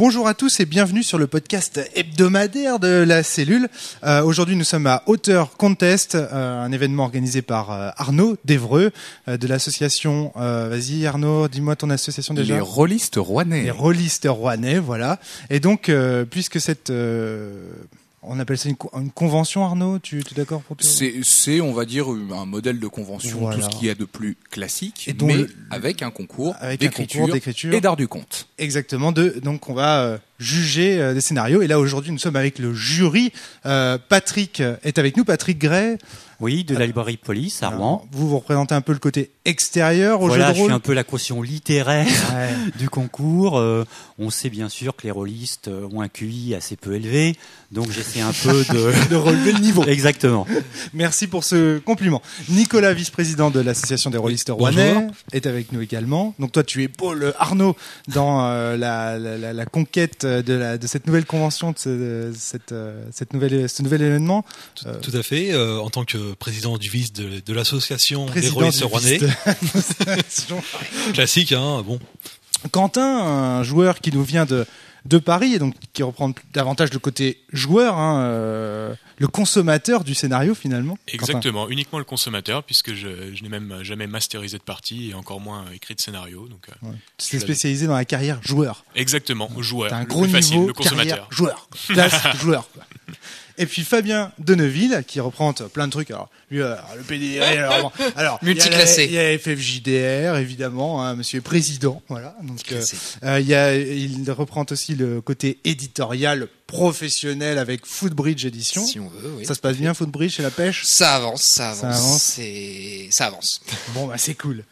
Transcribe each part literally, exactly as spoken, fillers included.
Bonjour à tous et bienvenue sur le podcast hebdomadaire de la cellule. Euh, aujourd'hui, nous sommes à Auteur Contest, euh, un événement organisé par euh, Arnaud d'Evreux euh, de l'association. Euh, vas-y Arnaud, dis-moi ton association déjà. Les Rôlistes Rouennais. Les Rôlistes Rouennais, voilà. Et donc, euh, puisque cette euh, on appelle ça une, co- une convention, Arnaud, tu es d'accord pour tout C'est, c'est, on va dire, un modèle de convention, Voilà. tout ce qu'il y a de plus classique, Et dont mais le- avec un concours avec un d'écriture, concours d'écriture et d'art du conte. Exactement. De, donc on va euh, juger euh, des scénarios. Et là aujourd'hui nous sommes avec le jury. Euh, Patrick est avec nous. Patrick Gray. Oui, de la librairie Police à Rouen. Alors, vous vous représentez un peu le côté extérieur au Voilà, jeu de je suis rôle. un peu la caution littéraire Ouais. du concours. Euh, on sait bien sûr que les rôlistes euh, ont un Q I assez peu élevé, donc j'essaie un peu de... de relever le niveau. Exactement. Merci pour ce compliment. Nicolas, vice-président de l'association des rôlistes rouennais, est avec nous également. Donc toi, tu épaules Arnaud dans euh, la, la, la, la conquête de, la, de cette nouvelle convention, de, ce, de cette, euh, cette nouvelle, ce nouvel événement. Tout, Euh, tout à fait. Euh, en tant que président du vice de, de l'association des président rôlistes du rouennais, vice- classique, hein. Bon, Quentin, un joueur qui nous vient de, de Paris et donc qui reprend davantage le côté joueur, hein, euh, le consommateur du scénario finalement. Exactement, uniquement le consommateur, puisque je, je n'ai même jamais masterisé de partie et encore moins écrit de scénario. Donc, euh, Quentin. Ouais. Tu t'es spécialisé dans la carrière joueur. exactement, joueur. T'as un le gros plus facile, niveau le consommateur. carrière joueur. Classe joueur. Quoi. Et puis Fabien Deneville qui reprend plein de trucs. Alors lui, euh, le P D R, alors, alors il y a la- Multiclassé. Il y a F F J D R évidemment, hein, Monsieur est président, voilà. Donc euh, Multiclassé. euh, il y a, il reprend aussi le côté éditorial professionnel avec Footbridge Edition. Si on veut, oui. Ça se passe bien Footbridge chez la pêche. Ça avance, ça avance. Ça avance. C'est... ça avance. Bon bah c'est cool.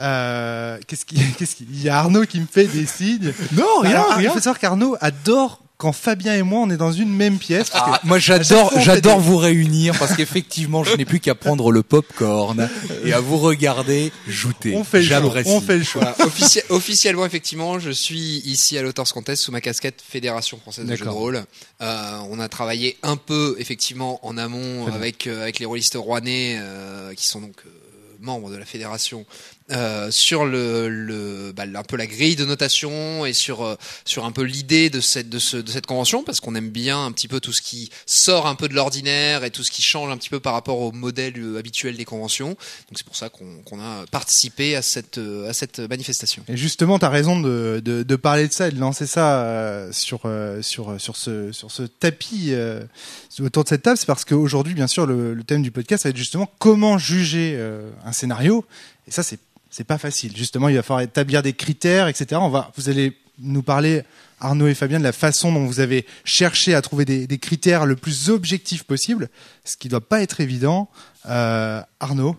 Euh, qu'est-ce qu'il qu'est-ce qu'il il y a Arnaud qui me fait des signes. Non, rien, Alors, rien. Il faut savoir qu'Arnaud adore quand Fabien et moi on est dans une même pièce. Parce que Ah, moi à chaque j'adore, fois, on fait j'adore des- vous réunir parce qu'effectivement je n'ai plus qu'à prendre le popcorn et à vous regarder jouter. on fait le show. J'apprécie. On fait le show. Voilà. Offici- officiellement, effectivement, je suis ici à l'Authors Contest sous ma casquette Fédération Française de Jeux de D'accord. Rôle. Euh, on a travaillé un peu, effectivement, en amont Très bien. avec, euh, avec les rôlistes rouennais, euh, qui sont donc euh, membres de la fédération, euh, sur le, le, bah, un peu la grille de notation et sur, euh, sur un peu l'idée de cette, de, ce, de cette convention, parce qu'on aime bien un petit peu tout ce qui sort un peu de l'ordinaire et tout ce qui change un petit peu par rapport au modèle euh, habituel des conventions. Donc c'est pour ça qu'on, qu'on a participé à cette, euh, à cette manifestation. Et justement, tu as raison de, de, de parler de ça et de lancer ça euh, sur, euh, sur, sur, ce, sur ce tapis euh, autour de cette table. C'est parce qu'aujourd'hui, bien sûr, le, le thème du podcast, ça va être justement comment juger euh, un scénario. Et ça, c'est, c'est pas facile. Justement, il va falloir établir des critères, et cetera. On va, vous allez nous parler, Arnaud et Fabien, de la façon dont vous avez cherché à trouver des, des critères le plus objectifs possible, ce qui doit pas être évident. Euh, Arnaud,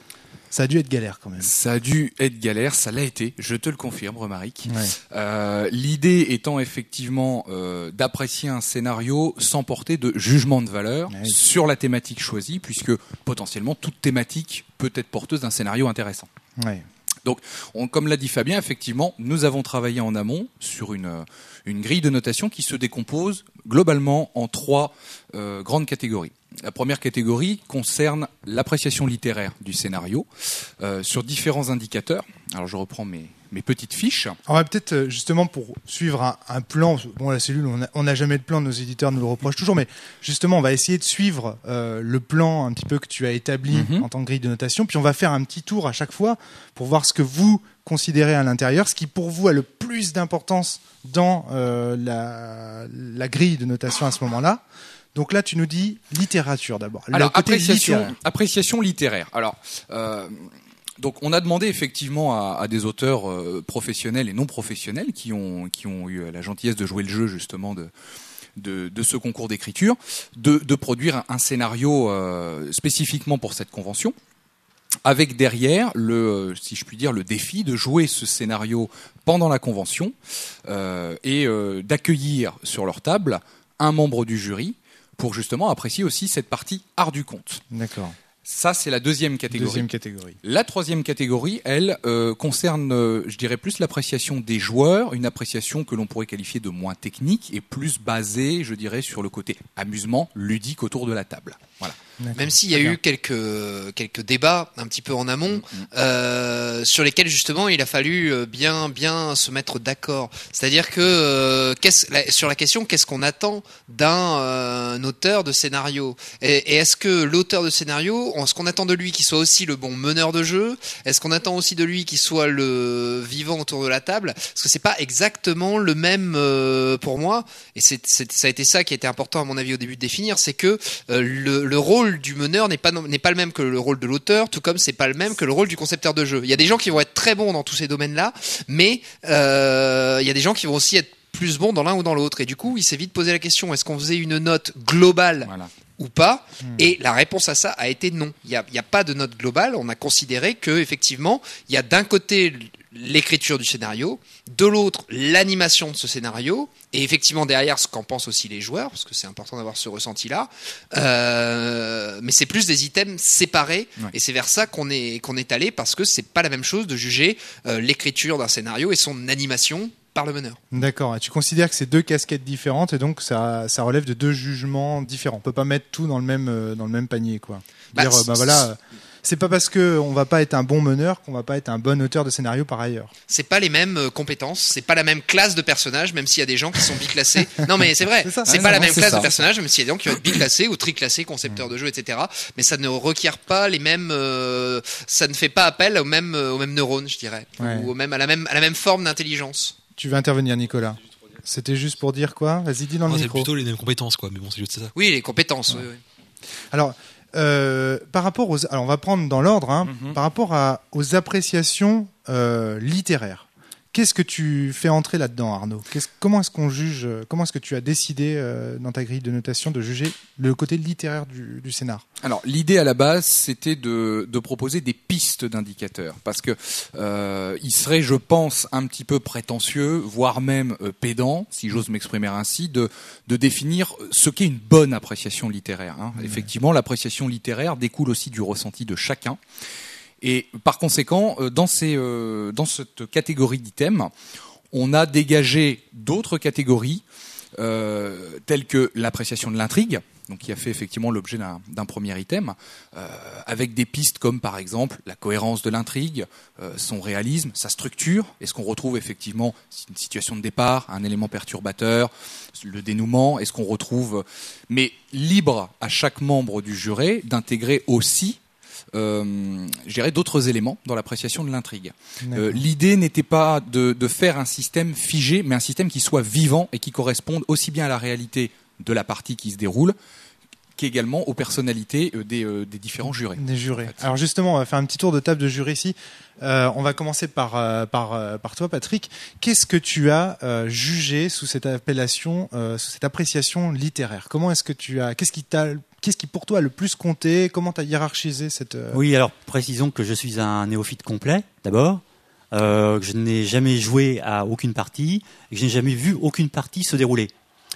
ça a dû être galère quand même. Ça a dû être galère, ça l'a été, je te le confirme, Romaric. Ouais. Euh, l'idée étant effectivement euh, d'apprécier un scénario sans porter de jugement de valeur Ouais. sur la thématique choisie, puisque potentiellement toute thématique peut être porteuse d'un scénario intéressant. Ouais. Donc, on, comme l'a dit Fabien, effectivement, nous avons travaillé en amont sur une, euh, une grille de notation qui se décompose globalement en trois euh, grandes catégories. La première catégorie concerne l'appréciation littéraire du scénario euh, sur différents indicateurs. Alors, je reprends mes, mes petites fiches. On va peut-être euh, justement pour suivre un, un plan. Bon, la cellule, on a- on n'a jamais de plan. Nos éditeurs nous le reprochent toujours, mais justement, on va essayer de suivre euh, le plan un petit peu que tu as établi Mhm. en tant que grille de notation. Puis on va faire un petit tour à chaque fois pour voir ce que vous considérez à l'intérieur, ce qui pour vous a le plus d'importance dans euh, la, la grille de notation à ce moment-là. Donc là, tu nous dis littérature d'abord. Le Alors, côté appréciation littéraire. appréciation littéraire. Alors, euh, donc, on a demandé effectivement à, à des auteurs euh, professionnels et non professionnels qui ont qui ont eu la gentillesse de jouer le jeu justement de de, de ce concours d'écriture, de, de produire un, un scénario euh, spécifiquement pour cette convention, avec derrière le, si je puis dire, le défi de jouer ce scénario pendant la convention euh, et euh, d'accueillir sur leur table un membre du jury pour justement apprécier aussi cette partie art du conte. D'accord. Ça, c'est la deuxième catégorie. Deuxième catégorie. La troisième catégorie, elle, euh, concerne, euh, je dirais, plus l'appréciation des joueurs, une appréciation que l'on pourrait qualifier de moins technique et plus basée, je dirais, sur le côté amusement, ludique autour de la table. Voilà. D'accord. Même s'il y a Très eu quelques quelques débats un petit peu en amont euh, sur lesquels justement il a fallu euh, bien bien se mettre d'accord. C'est-à-dire que euh, qu'est-ce, la, sur la question qu'est-ce qu'on attend d'un euh, auteur de scénario et, et est-ce que l'auteur de scénario, est-ce qu'on attend de lui qu'il soit aussi le bon meneur de jeu? Est-ce qu'on attend aussi de lui qu'il soit le vivant autour de la table? Parce que c'est pas exactement le même euh, pour moi. Et c'est, c'est ça a été ça qui a été important à mon avis au début de définir, c'est que euh, le, le rôle du meneur n'est pas n'est pas le même que le rôle de l'auteur, tout comme c'est pas le même que le rôle du concepteur de jeu. Il y a des gens qui vont être très bons dans tous ces domaines-là, mais euh, il y a des gens qui vont aussi être plus bons dans l'un ou dans l'autre. Et du coup, il s'est vite posé la question, est-ce qu'on faisait une note globale Voilà. ou pas? Mmh. Et la réponse à ça a été non. Il y a, il y a pas de note globale. On a considéré que effectivement, il y a d'un côté l'écriture du scénario, de l'autre l'animation de ce scénario, et effectivement derrière ce qu'en pensent aussi les joueurs, parce que c'est important d'avoir ce ressenti-là. Euh, mais c'est plus des items séparés, Ouais. et c'est vers ça qu'on est qu'on est allé, parce que c'est pas la même chose de juger euh, l'écriture d'un scénario et son animation par le meneur. D'accord. Et tu considères que c'est deux casquettes différentes et donc ça, ça relève de deux jugements différents. On peut pas mettre tout dans le même, euh, dans le même panier, quoi. Bah, Dire, euh, c'est- bah voilà, euh, c'est pas parce que on va pas être un bon meneur qu'on va pas être un bon auteur de scénario par ailleurs. C'est pas les mêmes euh, compétences, c'est pas la même classe de personnages, même s'il y a des gens qui sont biclassés. Non mais c'est vrai, C'est ça. c'est Ouais, pas non, la non, même c'est classe ça. de personnages, même s'il y a des gens qui vont être biclassés ou triclassés, concepteurs de jeux, et cetera. Mais ça ne requiert pas les mêmes, euh, ça ne fait pas appel aux mêmes, euh, aux mêmes neurones, je dirais, Ouais. ou au même, à la même, à la même forme d'intelligence. Tu veux intervenir, Nicolas? C'était juste pour dire quoi? Vas-y, dis dans le Moi, c'est micro. plutôt les mêmes compétences, quoi. Mais bon, c'est juste ça. Oui, les compétences. Oui, oui. Alors, euh, par rapport aux, alors on va prendre dans l'ordre, hein, Mhm. par rapport à, aux appréciations euh, littéraires. Qu'est-ce que tu fais entrer là-dedans, Arnaud? Qu'est-ce, comment est-ce qu'on juge? euh, Comment est-ce que tu as décidé euh, dans ta grille de notation de juger le côté littéraire du, du scénar? Alors l'idée à la base, c'était de, de proposer des pistes d'indicateurs, parce que euh, il serait, je pense, un petit peu prétentieux, voire même euh, pédant, si j'ose m'exprimer ainsi, de, de définir ce qu'est une bonne appréciation littéraire. Hein. Mmh. Effectivement, l'appréciation littéraire découle aussi du ressenti de chacun. Et par conséquent, euh, dans, ces, euh, dans cette catégorie d'items, on a dégagé d'autres catégories, euh, telles que l'appréciation de l'intrigue, donc qui a fait effectivement l'objet d'un, d'un premier item, euh, avec des pistes comme par exemple la cohérence de l'intrigue, euh, son réalisme, sa structure. Est-ce qu'on retrouve effectivement une situation de départ, un élément perturbateur, le dénouement? Est-ce qu'on retrouve, mais libre à chaque membre du jury d'intégrer aussi Euh, je dirais d'autres éléments dans l'appréciation de l'intrigue. Euh, l'idée n'était pas de, de faire un système figé, mais un système qui soit vivant et qui corresponde aussi bien à la réalité de la partie qui se déroule qu'également aux personnalités euh, des, euh, des différents jurés. Des jurés. En fait. Alors justement, on va faire un petit tour de table de jurés ici. Euh, on va commencer par, euh, par, euh, par toi, Patrick. Qu'est-ce que tu as euh, jugé sous cette appellation, euh, sous cette appréciation littéraire? Comment est-ce que tu as, qu'est-ce qui t'a, qu'est-ce qui pour toi a le plus compté? Comment tu as hiérarchisé cette... Euh... Oui, alors précisons que je suis un néophyte complet, d'abord. Euh, que je n'ai jamais joué à aucune partie et que je n'ai jamais vu aucune partie se dérouler.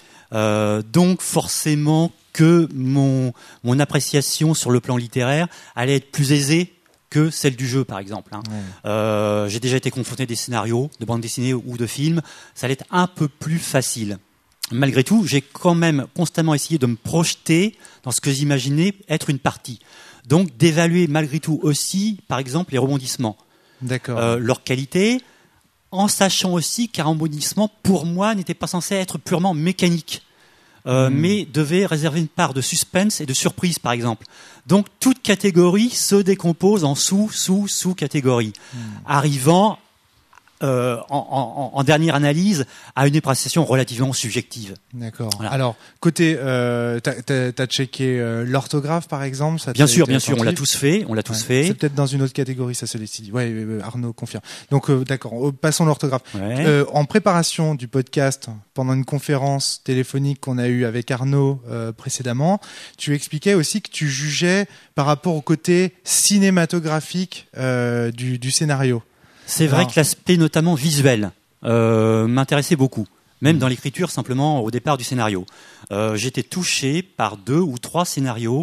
Euh, donc forcément que mon, mon appréciation sur le plan littéraire allait être plus aisée que celle du jeu, par exemple. Hein. Ouais. Euh, j'ai déjà été confronté à des scénarios de bande dessinée ou de films, ça allait être un peu plus facile. Malgré tout, j'ai quand même constamment essayé de me projeter dans ce que j'imaginais être une partie. Donc d'évaluer malgré tout aussi, par exemple, les rebondissements. D'accord. Euh, leur qualité, en sachant aussi qu'un rebondissement, pour moi, n'était pas censé être purement mécanique, euh, mmh. mais devait réserver une part de suspense et de surprise, par exemple. Donc, toute catégorie se décompose en sous, sous, sous-catégories, mmh. arrivant euh, en, en, en dernière analyse à une appréciation relativement subjective. D'accord. Voilà. Alors, côté, euh, t'as, t'as, t'as checké euh, l'orthographe, par exemple, ça Bien t'a sûr, été bien sûr, on l'a attentif? tous fait, on l'a tous ouais. fait. C'est peut-être dans une autre catégorie, ça se décide. Ouais, euh, Arnaud confirme. Donc, euh, d'accord. Passons l'orthographe. Ouais. Euh, en préparation du podcast, pendant une conférence téléphonique qu'on a eue avec Arnaud euh, précédemment, tu expliquais aussi que tu jugeais par rapport au côté cinématographique euh, du, du scénario. C'est vrai Alors, que l'aspect notamment visuel euh, m'intéressait beaucoup, même mmh. dans l'écriture simplement au départ du scénario. Euh, j'étais touché par deux ou trois scénarios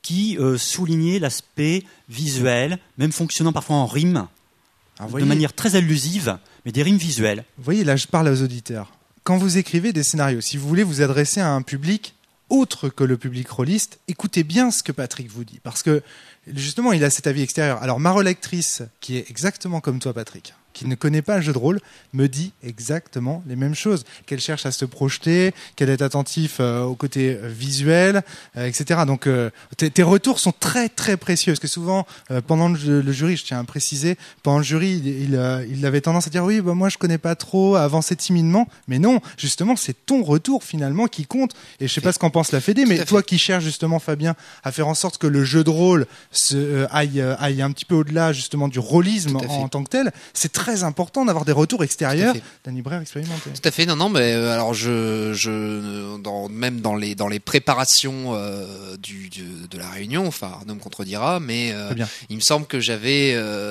qui euh, soulignait l'aspect visuel, même fonctionnant parfois en rime, Alors, de voyez, manière très allusive, mais des rimes visuelles. Vous voyez, là, je parle aux auditeurs. Quand vous écrivez des scénarios, si vous voulez vous adresser à un public autre que le public rôliste, écoutez bien ce que Patrick vous dit. Parce que, justement, il a cet avis extérieur. Alors, ma relectrice, qui est exactement comme toi, Patrick, qui ne connaît pas le jeu de rôle, me dit exactement les mêmes choses. Qu'elle cherche à se projeter, qu'elle est attentive euh, au côté euh, visuel, euh, et cetera. Donc, euh, tes, tes retours sont très, très précieux. Parce que souvent, euh, pendant le, le jury, je tiens à préciser, pendant le jury, il, il, euh, il avait tendance à dire « Oui, bah, moi, je connais pas trop », à avancer timidement. Mais non, justement, c'est ton retour, finalement, qui compte. Et je sais pas ce qu'en pense la Fédé, mais toi qui cherches, justement, Fabien, à faire en sorte que le jeu de rôle se, euh, aille, euh, aille un petit peu au-delà, justement, du rôlisme en, en tant que tel, c'est très très important d'avoir des retours extérieurs d'un libraire expérimenté. Tout à fait. Non, non, mais euh, alors je, je, dans, même dans les dans les préparations euh, du, du de la réunion, enfin Arnaud me contredira, mais euh, il me semble que j'avais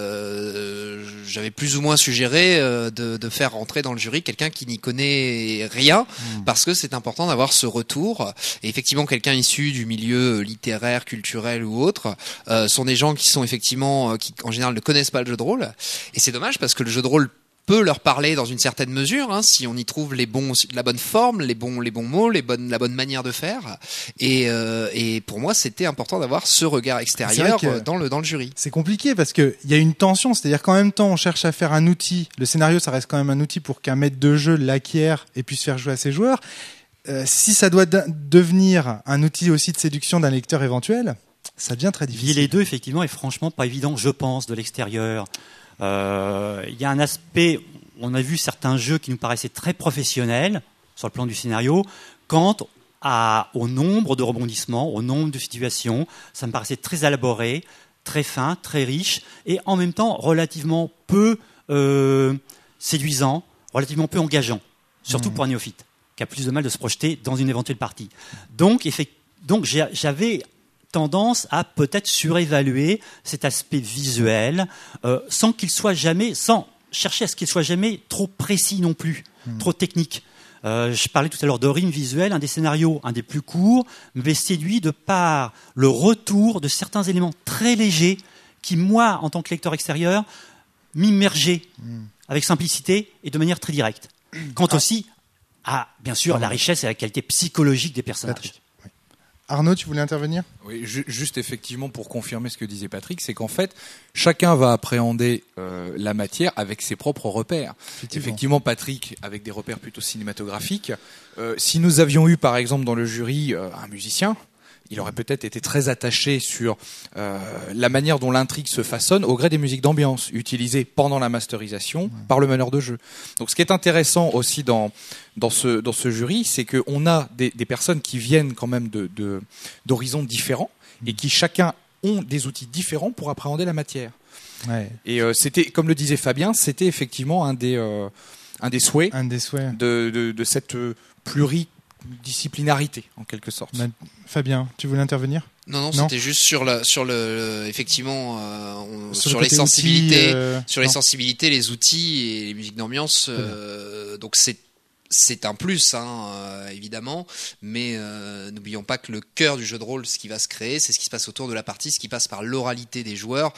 euh, j'avais plus ou moins suggéré euh, de, de faire rentrer dans le jury quelqu'un qui n'y connaît rien, mmh. parce que c'est important d'avoir ce retour. Et effectivement, quelqu'un issu du milieu littéraire, culturel ou autre, euh, sont des gens qui sont effectivement euh, qui en général ne connaissent pas le jeu de rôle. Et c'est dommage parce que le jeu de rôle peut leur parler dans une certaine mesure, hein, si on y trouve les bons, la bonne forme, les bons, les bons mots, les bonnes, la bonne manière de faire. Et, euh, et pour moi, c'était important d'avoir ce regard extérieur dans le dans le jury. C'est compliqué parce que il y a une tension, c'est-à-dire qu'en même temps, on cherche à faire un outil. Le scénario, ça reste quand même un outil pour qu'un maître de jeu l'acquiert et puisse faire jouer à ses joueurs. Euh, si ça doit de- devenir un outil aussi de séduction d'un lecteur éventuel, ça devient très difficile. Lier les deux, effectivement, est franchement pas évident, je pense, de l'extérieur. Il euh, y a un aspect, on a vu certains jeux qui nous paraissaient très professionnels sur le plan du scénario, quant à, au nombre de rebondissements, au nombre de situations, ça me paraissait très élaboré, très fin, très riche, et en même temps relativement peu euh, séduisant, relativement peu engageant, surtout mmh. pour un néophyte, qui a plus de mal de se projeter dans une éventuelle partie. Donc, effect- donc j'ai, j'avais... tendance à peut-être surévaluer cet aspect visuel euh, sans qu'il soit jamais, sans chercher à ce qu'il soit jamais trop précis non plus, mmh. trop technique. Euh, je parlais tout à l'heure de rime visuelle, un des scénarios, un des plus courts, m'avait séduit de par le retour de certains éléments très légers qui, moi, en tant que lecteur extérieur, m'immergeaient mmh. avec simplicité et de manière très directe. Quant ah. aussi à, bien sûr, ah. la richesse et la qualité psychologique des personnages. Patrick. Arnaud, tu voulais intervenir ? Oui, ju- juste effectivement pour confirmer ce que disait Patrick, c'est qu'en fait, chacun va appréhender euh, la matière avec ses propres repères. Effectivement, effectivement Patrick, avec des repères plutôt cinématographiques. Euh, si nous avions eu, par exemple, dans le jury, euh, un musicien, il aurait peut-être été très attaché sur euh, la manière dont l'intrigue se façonne au gré des musiques d'ambiance utilisées pendant la masterisation ouais. par le meneur de jeu. Donc, ce qui est intéressant aussi dans dans ce dans ce jury, c'est que on a des, des personnes qui viennent quand même de, de d'horizons différents mmh. et qui chacun ont des outils différents pour appréhender la matière. Ouais. Et euh, c'était, comme le disait Fabien, c'était effectivement un des euh, un des souhaits, un des souhaits de de, de cette pluri disciplinarité en quelque sorte. Bah, Fabien, tu voulais intervenir ? Non, non, non, c'était juste sur la, sur le, le effectivement, euh, on, sur, sur les sensibilités, outils, euh, sur les sensibilités, les outils et les musiques d'ambiance. Euh, donc c'est, c'est un plus, hein, euh, évidemment, mais euh, n'oublions pas que le cœur du jeu de rôle, ce qui va se créer, c'est ce qui se passe autour de la partie, ce qui passe par l'oralité des joueurs.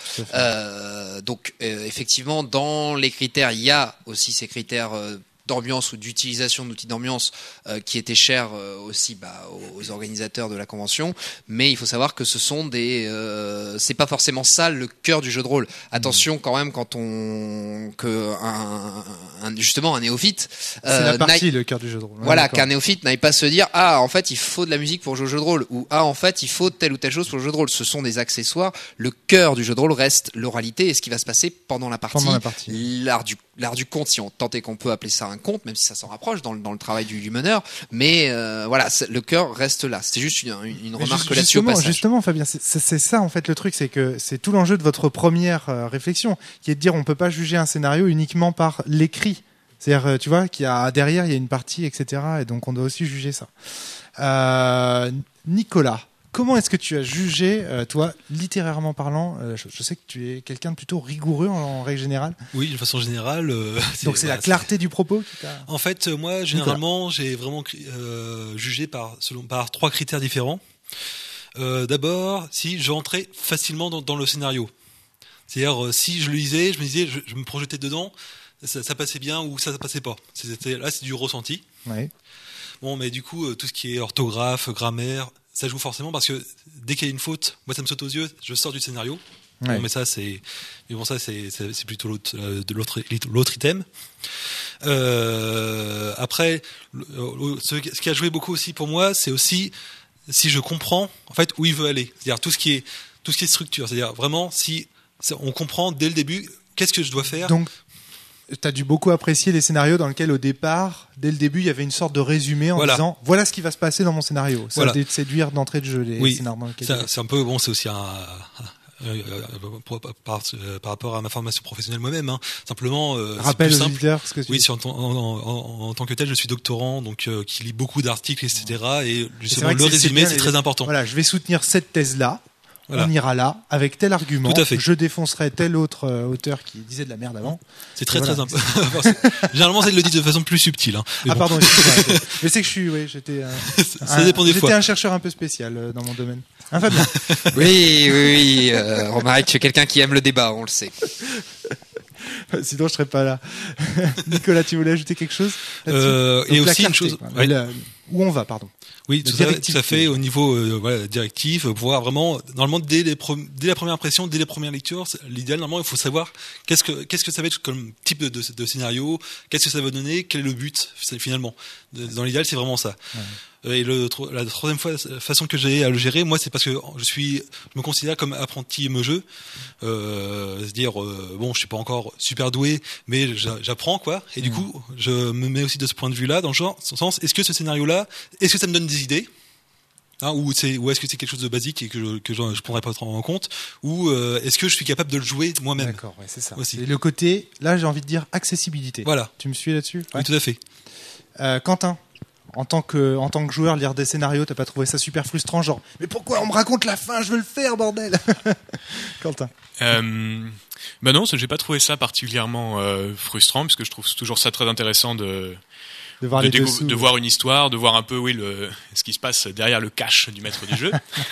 Euh, donc euh, effectivement, dans les critères, il y a aussi ces critères. Euh, d'ambiance ou d'utilisation d'outils d'ambiance euh, qui étaient chers euh, aussi bah, aux, aux organisateurs de la convention, mais il faut savoir que ce sont des euh, c'est pas forcément ça le cœur du jeu de rôle. Attention quand même quand on que un, un justement un néophyte euh, c'est la partie le cœur du jeu de rôle. Voilà, qu'un néophyte n'aille pas se dire ah en fait il faut de la musique pour jouer au jeu de rôle ou ah en fait il faut telle ou telle chose pour le jeu de rôle. Ce sont des accessoires. Le cœur du jeu de rôle reste l'oralité et ce qui va se passer pendant la partie, pendant la partie. l'art du l'art du conte, si on tentait qu'on peut appeler ça un conte, même si ça s'en rapproche dans le, dans le travail du, du meneur, mais euh, voilà, le cœur reste là. C'était juste une, une, une remarque là-dessus au passage. Justement, Fabien, c'est, c'est, c'est ça en fait le truc, c'est que c'est tout l'enjeu de votre première euh, réflexion, qui est de dire on peut pas juger un scénario uniquement par l'écrit. C'est-à-dire, tu vois, qu'il y a derrière il y a une partie, et cetera. Et donc on doit aussi juger ça. Euh, Nicolas. Comment est-ce que tu as jugé, euh, toi, littérairement parlant euh, je, je sais que tu es quelqu'un de plutôt rigoureux en, en règle générale. Oui, de façon générale. Euh, Donc c'est voilà, la clarté c'est... du propos qui t'a... En fait, moi, généralement, Nicolas. j'ai vraiment euh, jugé par, selon, par trois critères différents. euh, D'abord, si je rentrais facilement dans, dans le scénario. C'est-à-dire, euh, si je le lisais, je me disais, je, je me projetais dedans, ça, ça passait bien ou ça, ça passait pas. C'était, là, c'est du ressenti. Ouais. Bon, mais du coup, euh, tout ce qui est orthographe, grammaire, ça joue forcément parce que dès qu'il y a une faute, moi, ça me saute aux yeux, je sors du scénario. Ouais. Bon, mais ça, c'est, mais bon, ça, c'est, c'est, c'est plutôt l'autre, euh, de l'autre, l'autre item. Euh, après, ce, ce qui a joué beaucoup aussi pour moi, c'est aussi si je comprends en fait où il veut aller. C'est-à-dire tout ce qui est tout ce qui est structure. C'est-à-dire vraiment si on comprend dès le début qu'est-ce que je dois faire. Donc, tu as dû beaucoup apprécier les scénarios dans lesquels, au départ, dès le début, il y avait une sorte de résumé en voilà. disant voilà ce qui va se passer dans mon scénario. Ça voilà. va te séduire d'entrée de jeu les oui, scénarios dans lesquels. Ça, c'est un peu bon. C'est aussi un. Euh, par, par, par rapport à ma formation professionnelle moi-même, hein. Simplement. Euh, Rappelle aux simple. auditeurs ce que tu oui, en, en, en, en tant que tel, je suis doctorant, donc euh, qui lit beaucoup d'articles, et cetera. Et justement, le résumé, c'est, c'est très important. Voilà, je vais soutenir cette thèse-là. Voilà. On ira là avec tel argument. Tout à fait. Je défoncerai tel autre euh, auteur qui disait de la merde avant. C'est très voilà. très important. Généralement, ça le dit de façon plus subtile. Hein. Ah bon. pardon. Excuse-moi. Je sais que je suis. Oui, j'étais. Euh, ça un, dépend des j'étais fois. un chercheur un peu spécial euh, dans mon domaine. Hein, Fabien. Oui, oui, oui. Euh, Romaric, tu es quelqu'un qui aime le débat, on le sait. Sinon, je serais pas là. Nicolas, tu voulais ajouter quelque chose euh, Et aussi clarté, une chose. quoi. Ouais. La, où on va, pardon. Oui, tout à, tout à fait. Au niveau euh, voilà, directif, pouvoir vraiment, normalement, dès, les pro- dès la première impression, dès les premières lectures, l'idéal, normalement, il faut savoir qu'est-ce que qu'est-ce que ça va être comme type de, de, de scénario, qu'est-ce que ça va donner, quel est le but finalement. Dans l'idéal, c'est vraiment ça. Ouais. Et le, la troisième fois, façon que j'ai à le gérer, moi, c'est parce que je suis, je me considère comme apprenti me-jeu. Euh, c'est-à-dire, euh, bon, je suis pas encore super doué, mais j'apprends, quoi. Et mmh. du coup, je me mets aussi de ce point de vue-là, dans le genre, dans le sens, est-ce que ce scénario-là, est-ce que ça me donne des idées, hein, ou c'est, ou est-ce que c'est quelque chose de basique et que je, que je, je prendrais pas trop en compte, ou euh, est-ce que je suis capable de le jouer moi-même. D'accord, ouais, c'est ça. Aussi. Et le côté, là, j'ai envie de dire accessibilité. Voilà. Tu me suis là-dessus? Ouais. Oui, tout à fait. Euh, Quentin. En tant que, en tant que joueur, lire des scénarios, t'as pas trouvé ça super frustrant, genre, mais pourquoi on me raconte la fin, je veux le faire, bordel. Quentin. Euh, bah non, j'ai pas trouvé ça particulièrement euh, frustrant, parce que je trouve toujours ça très intéressant de, de, voir, de, les décou- dessous, de ouais. voir une histoire, de voir un peu, oui, le, ce qui se passe derrière le cache du maître du jeu.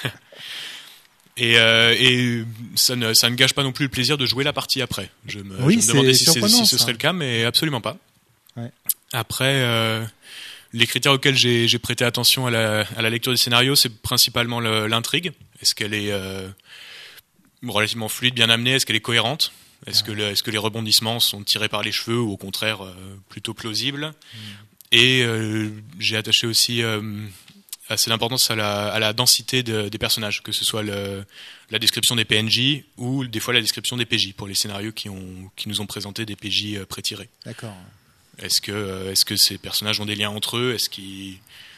Et, euh, et ça ne, ça ne gâche pas non plus le plaisir de jouer la partie après. Je me, oui, je me demandais si, c'est, si ce serait le cas, mais absolument pas. Ouais. Après, euh, les critères auxquels j'ai, j'ai prêté attention à la, à la lecture du scénario, c'est principalement le, l'intrigue. Est-ce qu'elle est euh, relativement fluide, bien amenée? Est-ce qu'elle est cohérente? Est-ce que, le, est-ce que les rebondissements sont tirés par les cheveux ou au contraire euh, plutôt plausibles? mmh. Et euh, j'ai attaché aussi euh, assez d'importance à la, à la densité de, des personnages, que ce soit le, la description des P N J ou des fois la description des P J pour les scénarios qui, ont, qui nous ont présenté des P J euh, pré-tirés. D'accord. Est-ce que, est-ce que ces personnages ont des liens entre eux? Est-ce qu'ils,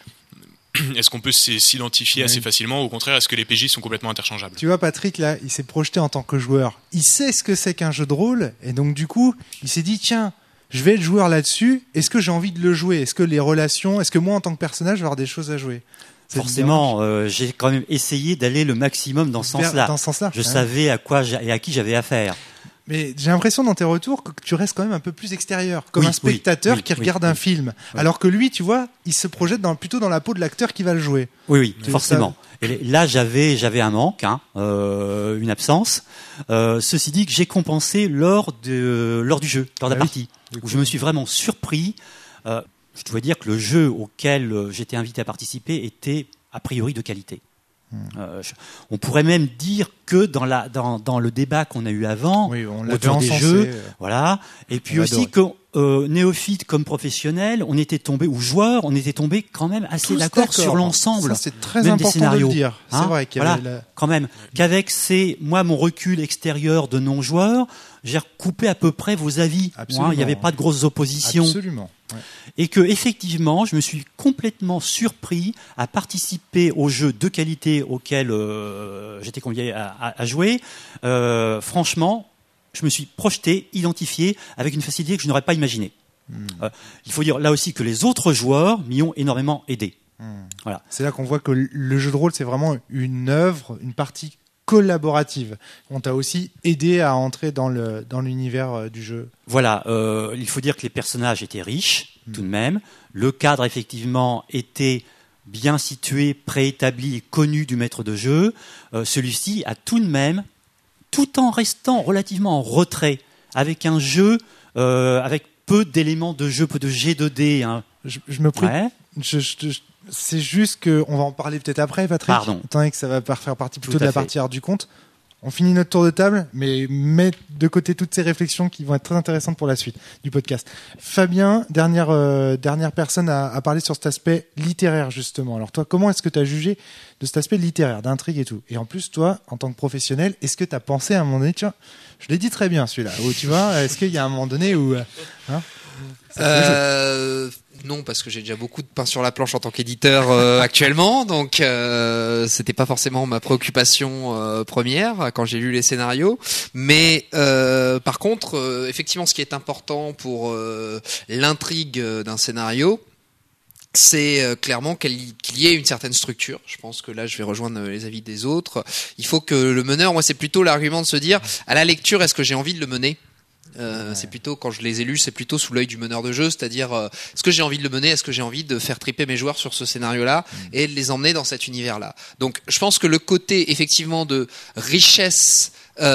est-ce qu'on peut s'identifier oui. assez facilement? Ou au contraire, est-ce que les P J sont complètement interchangeables? Tu vois, Patrick, là, il s'est projeté en tant que joueur. Il sait ce que c'est qu'un jeu de rôle, et donc du coup, il s'est dit, tiens, je vais être joueur là-dessus. Est-ce que j'ai envie de le jouer? Est-ce que les relations, est-ce que moi, en tant que personnage, je vais avoir des choses à jouer? Ça Forcément, euh, j'ai quand même essayé d'aller le maximum dans ce sens-là. Dans ce sens-là. Je ouais. savais à quoi et à qui j'avais affaire. Mais j'ai l'impression dans tes retours que tu restes quand même un peu plus extérieur, comme oui, un spectateur oui, qui oui, regarde oui, un oui. film. Oui. Alors que lui, tu vois, il se projette dans, plutôt dans la peau de l'acteur qui va le jouer. Oui, oui, tu forcément. Et là, j'avais, j'avais un manque, hein, euh, une absence. Euh, ceci dit, que j'ai compensé lors de, lors du jeu, lors de la ah partie, oui. où je me suis vraiment surpris. Euh, je dois dire que le jeu auquel j'étais invité à participer était a priori de qualité. Euh, je, on pourrait même dire que dans, la, dans, dans le débat qu'on a eu avant, oui, on autour des jeux, voilà, et puis aussi que euh, néophytes comme professionnels, on était tombé ou joueurs, on était tombé quand même assez Tous d'accord, d'accord sur l'ensemble, ça, c'est très même important des scénarios. De le dire. Hein, c'est vrai qu'il y voilà, avait la... quand même, qu'avec ces, moi mon recul extérieur de non joueurs, j'ai recoupé à peu près vos avis. Hein, il n'y avait pas de grosses oppositions. Absolument. Ouais. Et que effectivement, je me suis complètement surpris à participer aux jeux de qualité auxquels euh, j'étais convié à, à, à jouer. Euh, franchement, je me suis projeté, identifié avec une facilité que je n'aurais pas imaginée. Mmh. Euh, il faut dire là aussi que les autres joueurs m'y ont énormément aidé. Mmh. Voilà. C'est là qu'on voit que le jeu de rôle, c'est vraiment une œuvre, une partie collaborative. On t'a aussi aidé à entrer dans, le, dans l'univers du jeu. Voilà, euh, il faut dire que les personnages étaient riches, mmh. tout de même. Le cadre, effectivement, était bien situé, préétabli et connu du maître de jeu, euh, celui-ci a tout de même, tout en restant relativement en retrait, avec un jeu, euh, avec peu d'éléments de jeu, peu de G deux D. Hein. Je, je me prie. Ouais. Je, je, je, c'est juste que on va en parler peut-être après, Patrick. Pardon. Étant donné que ça va faire partie plutôt Tout de à la fait. partie art du compte. On finit notre tour de table, mais mets de côté toutes ces réflexions qui vont être très intéressantes pour la suite du podcast. Fabien, dernière euh, dernière personne à, à parler sur cet aspect littéraire justement. Alors toi, comment est-ce que tu as jugé de cet aspect littéraire, d'intrigue et tout? Et en plus, toi, en tant que professionnel, est-ce que tu as pensé à un moment donné, tiens, je l'ai dit très bien celui-là, où tu vois, est-ce qu'il y a un moment donné où... Hein, Euh, non, parce que j'ai déjà beaucoup de pain sur la planche en tant qu'éditeur euh, actuellement, donc euh, c'était pas forcément ma préoccupation euh, première quand j'ai lu les scénarios. Mais euh, par contre, euh, effectivement, ce qui est important pour euh, l'intrigue d'un scénario, c'est euh, clairement qu'il qu'il y ait une certaine structure. Je pense que là, je vais rejoindre les avis des autres. Il faut que le meneur, moi, c'est plutôt l'argument de se dire, à la lecture, est-ce que j'ai envie de le mener ? Euh, ouais. C'est plutôt, quand je les ai lus, c'est plutôt sous l'œil du meneur de jeu, c'est-à-dire euh, est-ce que j'ai envie de le mener, est-ce que j'ai envie de faire triper mes joueurs sur ce scénario-là mmh. et de les emmener dans cet univers-là. Donc je pense que le côté effectivement de richesse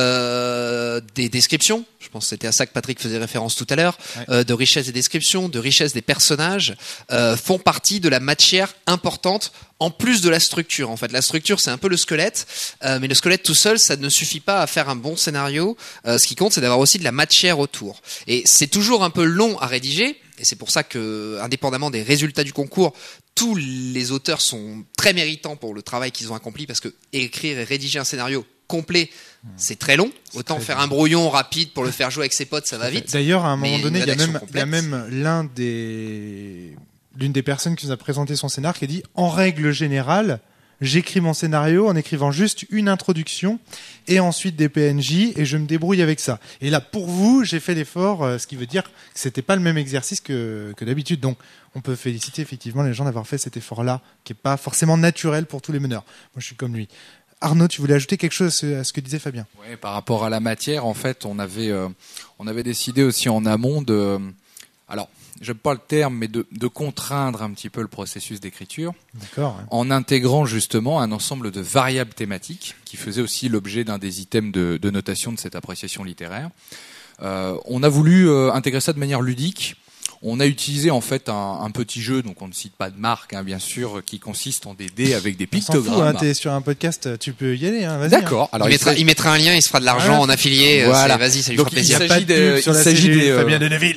euh, des descriptions, je pense que c'était à ça que Patrick faisait référence tout à l'heure, ouais. euh, de richesse des descriptions, de richesse des personnages, euh, font partie de la matière importante en plus de la structure. En fait, la structure, c'est un peu le squelette, euh, mais le squelette tout seul, ça ne suffit pas à faire un bon scénario. Euh, ce qui compte, c'est d'avoir aussi de la matière autour. Et c'est toujours un peu long à rédiger, et c'est pour ça que, indépendamment des résultats du concours, tous les auteurs sont très méritants pour le travail qu'ils ont accompli, parce que écrire et rédiger un scénario complet, c'est très long. Autant faire un brouillon rapide pour le faire jouer avec ses potes, ça va vite. D'ailleurs, à un moment donné, il y a même, il y a même l'un des, l'une des personnes qui nous a présenté son scénar qui a dit, en règle générale, j'écris mon scénario en écrivant juste une introduction et ensuite des P N J et je me débrouille avec ça. Et là, pour vous, j'ai fait l'effort, ce qui veut dire que c'était pas le même exercice que, que d'habitude. Donc, on peut féliciter effectivement les gens d'avoir fait cet effort-là, qui est pas forcément naturel pour tous les meneurs. Moi, je suis comme lui. Arnaud, tu voulais ajouter quelque chose à ce, à ce que disait Fabien? Ouais, par rapport à la matière, en fait, on avait, euh, on avait décidé aussi en amont de, alors, j'aime pas le terme, mais de, de contraindre un petit peu le processus d'écriture. D'accord. Ouais. En intégrant justement un ensemble de variables thématiques qui faisaient aussi l'objet d'un des items de, de notation de cette appréciation littéraire. Euh, on a voulu euh, intégrer ça de manière ludique. On a utilisé en fait un, un petit jeu, donc on ne cite pas de marque, hein, bien sûr, qui consiste en des dés avec des pictogrammes. On s'en fout, hein, t'es sur un podcast, tu peux y aller. Hein, vas-y, d'accord. Hein. Alors il, il, mettra, il mettra un lien, il se fera de l'argent voilà. en affilié. Voilà. Vas-y, ça lui donc, fera plaisir. Il s'agit de, il s'agit des euh... Fabien Deneville.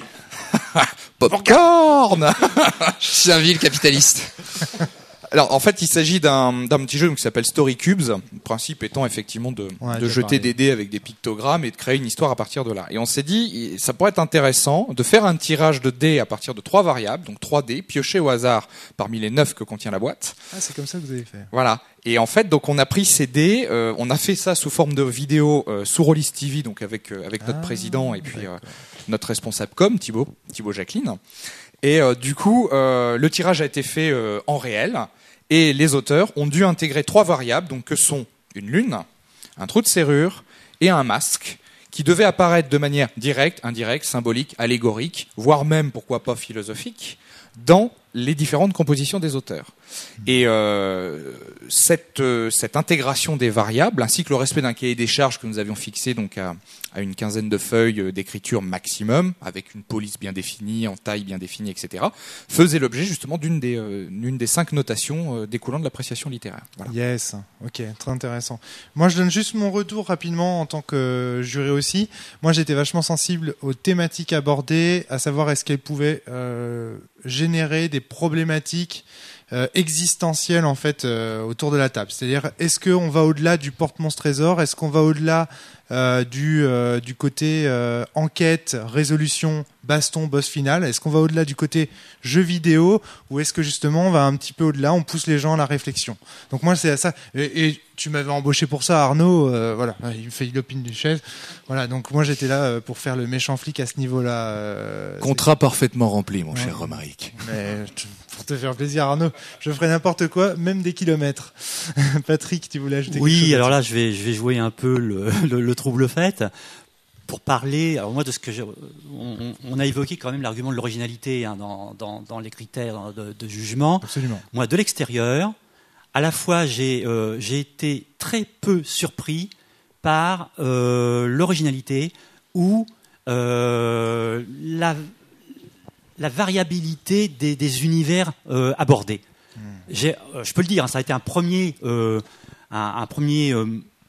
Popcorn. Je suis un vil capitaliste. Alors en fait, il s'agit d'un, d'un petit jeu donc, qui s'appelle Story Cubes. Le principe étant effectivement de, ouais, de jeter parlé. des dés avec des pictogrammes et de créer une histoire à partir de là. Et on s'est dit, ça pourrait être intéressant de faire un tirage de dés à partir de trois variables, donc trois dés piochés au hasard parmi les neuf que contient la boîte. Ah, c'est comme ça que vous avez fait. Voilà. Et en fait, donc on a pris ces dés, euh, on a fait ça sous forme de vidéo euh, sous Rollis T V, donc avec euh, avec notre ah, président et puis euh, notre responsable com, Thibaut, Thibaut Jacqueline. Et euh, du coup, euh, le tirage a été fait euh, en réel. Et les auteurs ont dû intégrer trois variables, donc que sont une lune, un trou de serrure et un masque, qui devaient apparaître de manière directe, indirecte, symbolique, allégorique, voire même, pourquoi pas, philosophique, dans les différentes compositions des auteurs. Et euh, cette, euh, cette intégration des variables, ainsi que le respect d'un cahier des charges que nous avions fixé donc à, à une quinzaine de feuilles d'écriture maximum, avec une police bien définie, en taille bien définie, et cetera, faisait l'objet justement d'une des, euh, d'une des cinq notations euh, découlant de l'appréciation littéraire. Voilà. Yes, ok, très intéressant. Moi, je donne juste mon retour rapidement en tant que juré aussi. Moi, j'étais vachement sensible aux thématiques abordées, à savoir est-ce qu'elles pouvaient euh, générer des problématiques Euh, existentielle en fait euh, autour de la table. C'est-à-dire, est-ce qu'on va au-delà du porte-monstre trésor? Est-ce qu'on va au-delà euh, du euh, du côté euh, enquête, résolution, baston, boss final? Est-ce qu'on va au-delà du côté jeu vidéo, ou est-ce que justement on va un petit peu au-delà, on pousse les gens à la réflexion? Donc moi c'est à ça. Et, et tu m'avais embauché pour ça, Arnaud. Euh, voilà, il me fait l'opine du chaise. Voilà, donc moi j'étais là euh, pour faire le méchant flic à ce niveau-là. Euh, Contrat c'est... parfaitement rempli, mon ouais. cher Romaric. Mais pour te faire plaisir, Arnaud, je ferai n'importe quoi, même des kilomètres. Patrick, tu voulais ajouter oui, quelque chose? Oui, alors là, je vais, je vais jouer un peu le, le, le trouble fait. pour parler, alors moi de ce que je, on, on a évoqué quand même l'argument de l'originalité hein, dans, dans, dans les critères de, de jugement. Absolument. Moi, de l'extérieur, à la fois j'ai euh, j'ai été très peu surpris par euh, l'originalité ou euh, la la variabilité des, des univers euh, abordés. Mmh. J'ai, euh, je peux le dire, hein, ça a été un premier euh, un, un premier euh,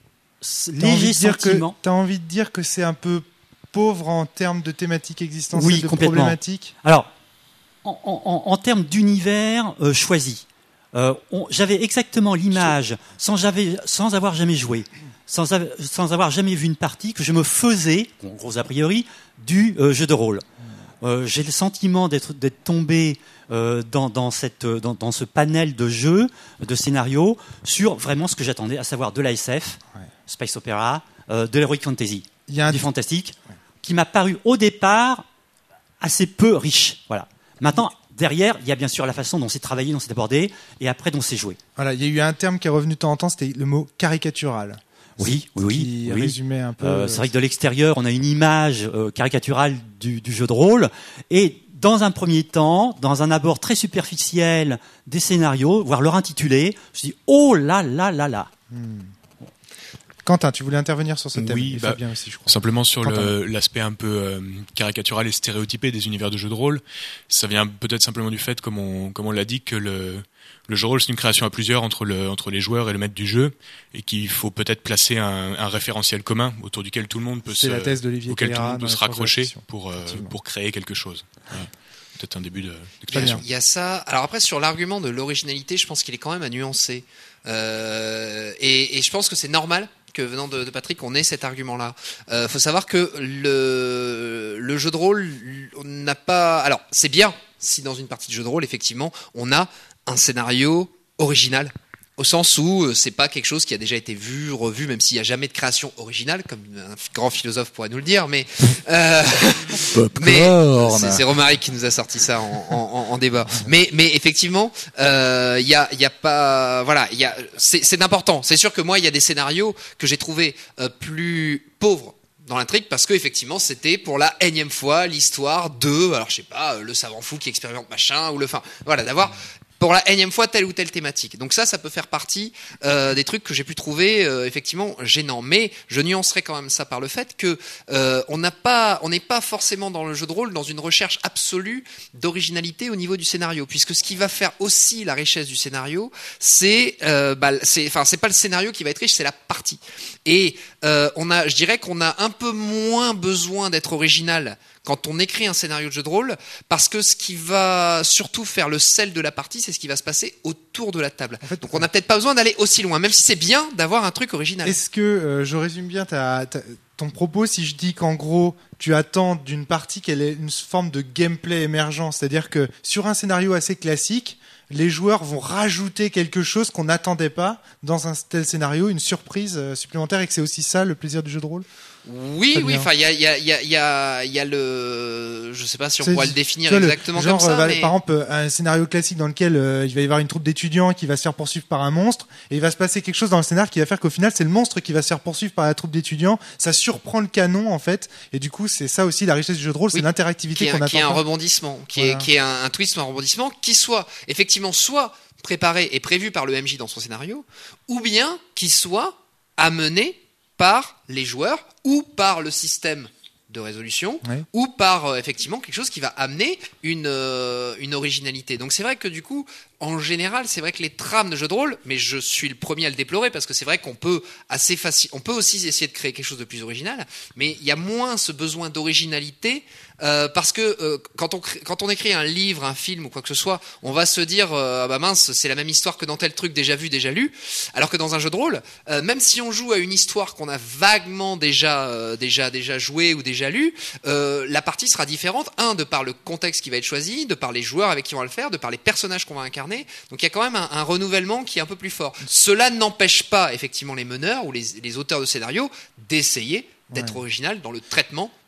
léger sentiment. Tu as envie de dire que c'est un peu pauvre en termes de thématiques existentielles, oui, de complètement. problématiques. Alors, en, en, en termes d'univers euh, choisi, euh, on, j'avais exactement l'image, sans, j'avais, sans avoir jamais joué, sans, sans avoir jamais vu une partie, que je me faisais, bon, gros a priori, du euh, jeu de rôle. Euh, j'ai le sentiment d'être, d'être tombé euh, dans, dans, cette, dans, dans ce panel de jeux, de scénarios, sur vraiment ce que j'attendais, à savoir de l'A S F, ouais. Space Opera, euh, de l'Heroic Fantasy, Il y a un du t- fantastique, ouais. qui m'a paru au départ assez peu riche. Voilà. Maintenant, derrière, il y a bien sûr la façon dont c'est travaillé, dont c'est abordé, et après dont c'est joué. Voilà, il y a eu un terme qui est revenu de temps en temps, c'était le mot caricatural. Oui, oui, oui. Qui oui. résumait un peu. Euh, c'est vrai que de l'extérieur, on a une image euh, caricaturale du, du jeu de rôle, et dans un premier temps, dans un abord très superficiel des scénarios, voire leur intitulé, je me suis dit oh là là là là. Hmm. Quentin, tu voulais intervenir sur ce thème. Oui, et bah, Fabien aussi, je crois. Simplement sur Quentin. le, l'aspect un peu euh, caricatural et stéréotypé des univers de jeux de rôle. Ça vient peut-être simplement du fait, comme on, comme on l'a dit, que le, le jeu de rôle c'est une création à plusieurs entre, le, entre les joueurs et le maître du jeu, et qu'il faut peut-être placer un, un référentiel commun autour duquel tout le monde peut C'est se, la thèse d'Olivier auquel tout le Calera monde peut dans se la raccrocher transformation. pour, euh, Effectivement. pour créer quelque chose. Voilà. Peut-être un début de, Il y, a, d'explication. il y a ça. Alors après, sur l'argument de l'originalité, je pense qu'il est quand même à nuancer. Euh, et, et je pense que c'est normal que venant de, de Patrick, on ait cet argument-là. Euh, faut savoir que le, le jeu de rôle on n'a pas. Alors, c'est bien si dans une partie de jeu de rôle, effectivement, on a un scénario original. Au sens où c'est pas quelque chose qui a déjà été vu, revu, même s'il n'y a jamais de création originale, comme un grand philosophe pourrait nous le dire, mais, euh, mais c'est, c'est Romaric qui nous a sorti ça en, en, en débat. Mais, mais effectivement, il euh, y a, y a pas, voilà, il y a, c'est, c'est important. C'est sûr que moi, il y a des scénarios que j'ai trouvés euh, plus pauvres dans l'intrigue parce que effectivement c'était pour la énième fois l'histoire de, alors je sais pas, le savant fou qui expérimente machin ou le, enfin, voilà, d'avoir pour la énième fois telle ou telle thématique. Donc ça, ça peut faire partie euh, des trucs que j'ai pu trouver euh, effectivement gênants. Mais je nuancerai quand même ça par le fait que euh, on n'a pas, on n'est pas forcément dans le jeu de rôle dans une recherche absolue d'originalité au niveau du scénario, puisque ce qui va faire aussi la richesse du scénario, c'est, euh, bah, c'est, enfin, c'est pas le scénario qui va être riche, c'est la partie. Et euh, on a, je dirais qu'on a un peu moins besoin d'être original quand on écrit un scénario de jeu de rôle, parce que ce qui va surtout faire le sel de la partie, c'est ce qui va se passer autour de la table. En fait, donc on n'a peut-être pas besoin d'aller aussi loin, même si c'est bien d'avoir un truc original. Est-ce que euh, je résume bien ta, ta, ton propos si je dis qu'en gros, tu attends d'une partie qu'elle ait une forme de gameplay émergent, c'est-à-dire que sur un scénario assez classique, les joueurs vont rajouter quelque chose qu'on n'attendait pas dans un tel scénario, une surprise euh, supplémentaire, et que c'est aussi ça le plaisir du jeu de rôle ? Oui, oui, enfin, il y a, il y a, il y a, il y a, il y a le, je sais pas si on c'est, pourrait le définir le, exactement genre, comme ça, euh, mais... par exemple, un scénario classique dans lequel euh, il va y avoir une troupe d'étudiants qui va se faire poursuivre par un monstre, et il va se passer quelque chose dans le scénar qui va faire qu'au final, c'est le monstre qui va se faire poursuivre par la troupe d'étudiants. Ça surprend le canon, en fait, et du coup, c'est ça aussi la richesse du jeu de rôle, oui, c'est l'interactivité qu'on un, attend. Qui est un rebondissement, qui voilà. est, qui est un, un twist ou un rebondissement, qui soit effectivement soit préparé et prévu par le M J dans son scénario, ou bien qui soit amené par les joueurs ou par le système de résolution, oui, ou par euh, effectivement quelque chose qui va amener une, euh, une originalité. Donc c'est vrai que du coup, en général, c'est vrai que les trames de jeux de rôle, mais je suis le premier à le déplorer parce que c'est vrai qu'on peut assez facile, on peut aussi essayer de créer quelque chose de plus original, mais il y a moins ce besoin d'originalité euh, parce que euh, quand on crée, quand on écrit un livre, un film ou quoi que ce soit, on va se dire euh, ah bah mince, c'est la même histoire que dans tel truc déjà vu, déjà lu, alors que dans un jeu de rôle, euh, même si on joue à une histoire qu'on a vaguement déjà euh, déjà déjà joué ou déjà lu, euh, la partie sera différente. Un, de par le contexte qui va être choisi, de par les joueurs avec qui on va le faire, de par les personnages qu'on va incarner. Donc il y a quand même un, un renouvellement qui est un peu plus fort. Cela n'empêche pas effectivement les meneurs ou les, les auteurs de scénario d'essayer d'être ouais. original dans le traitement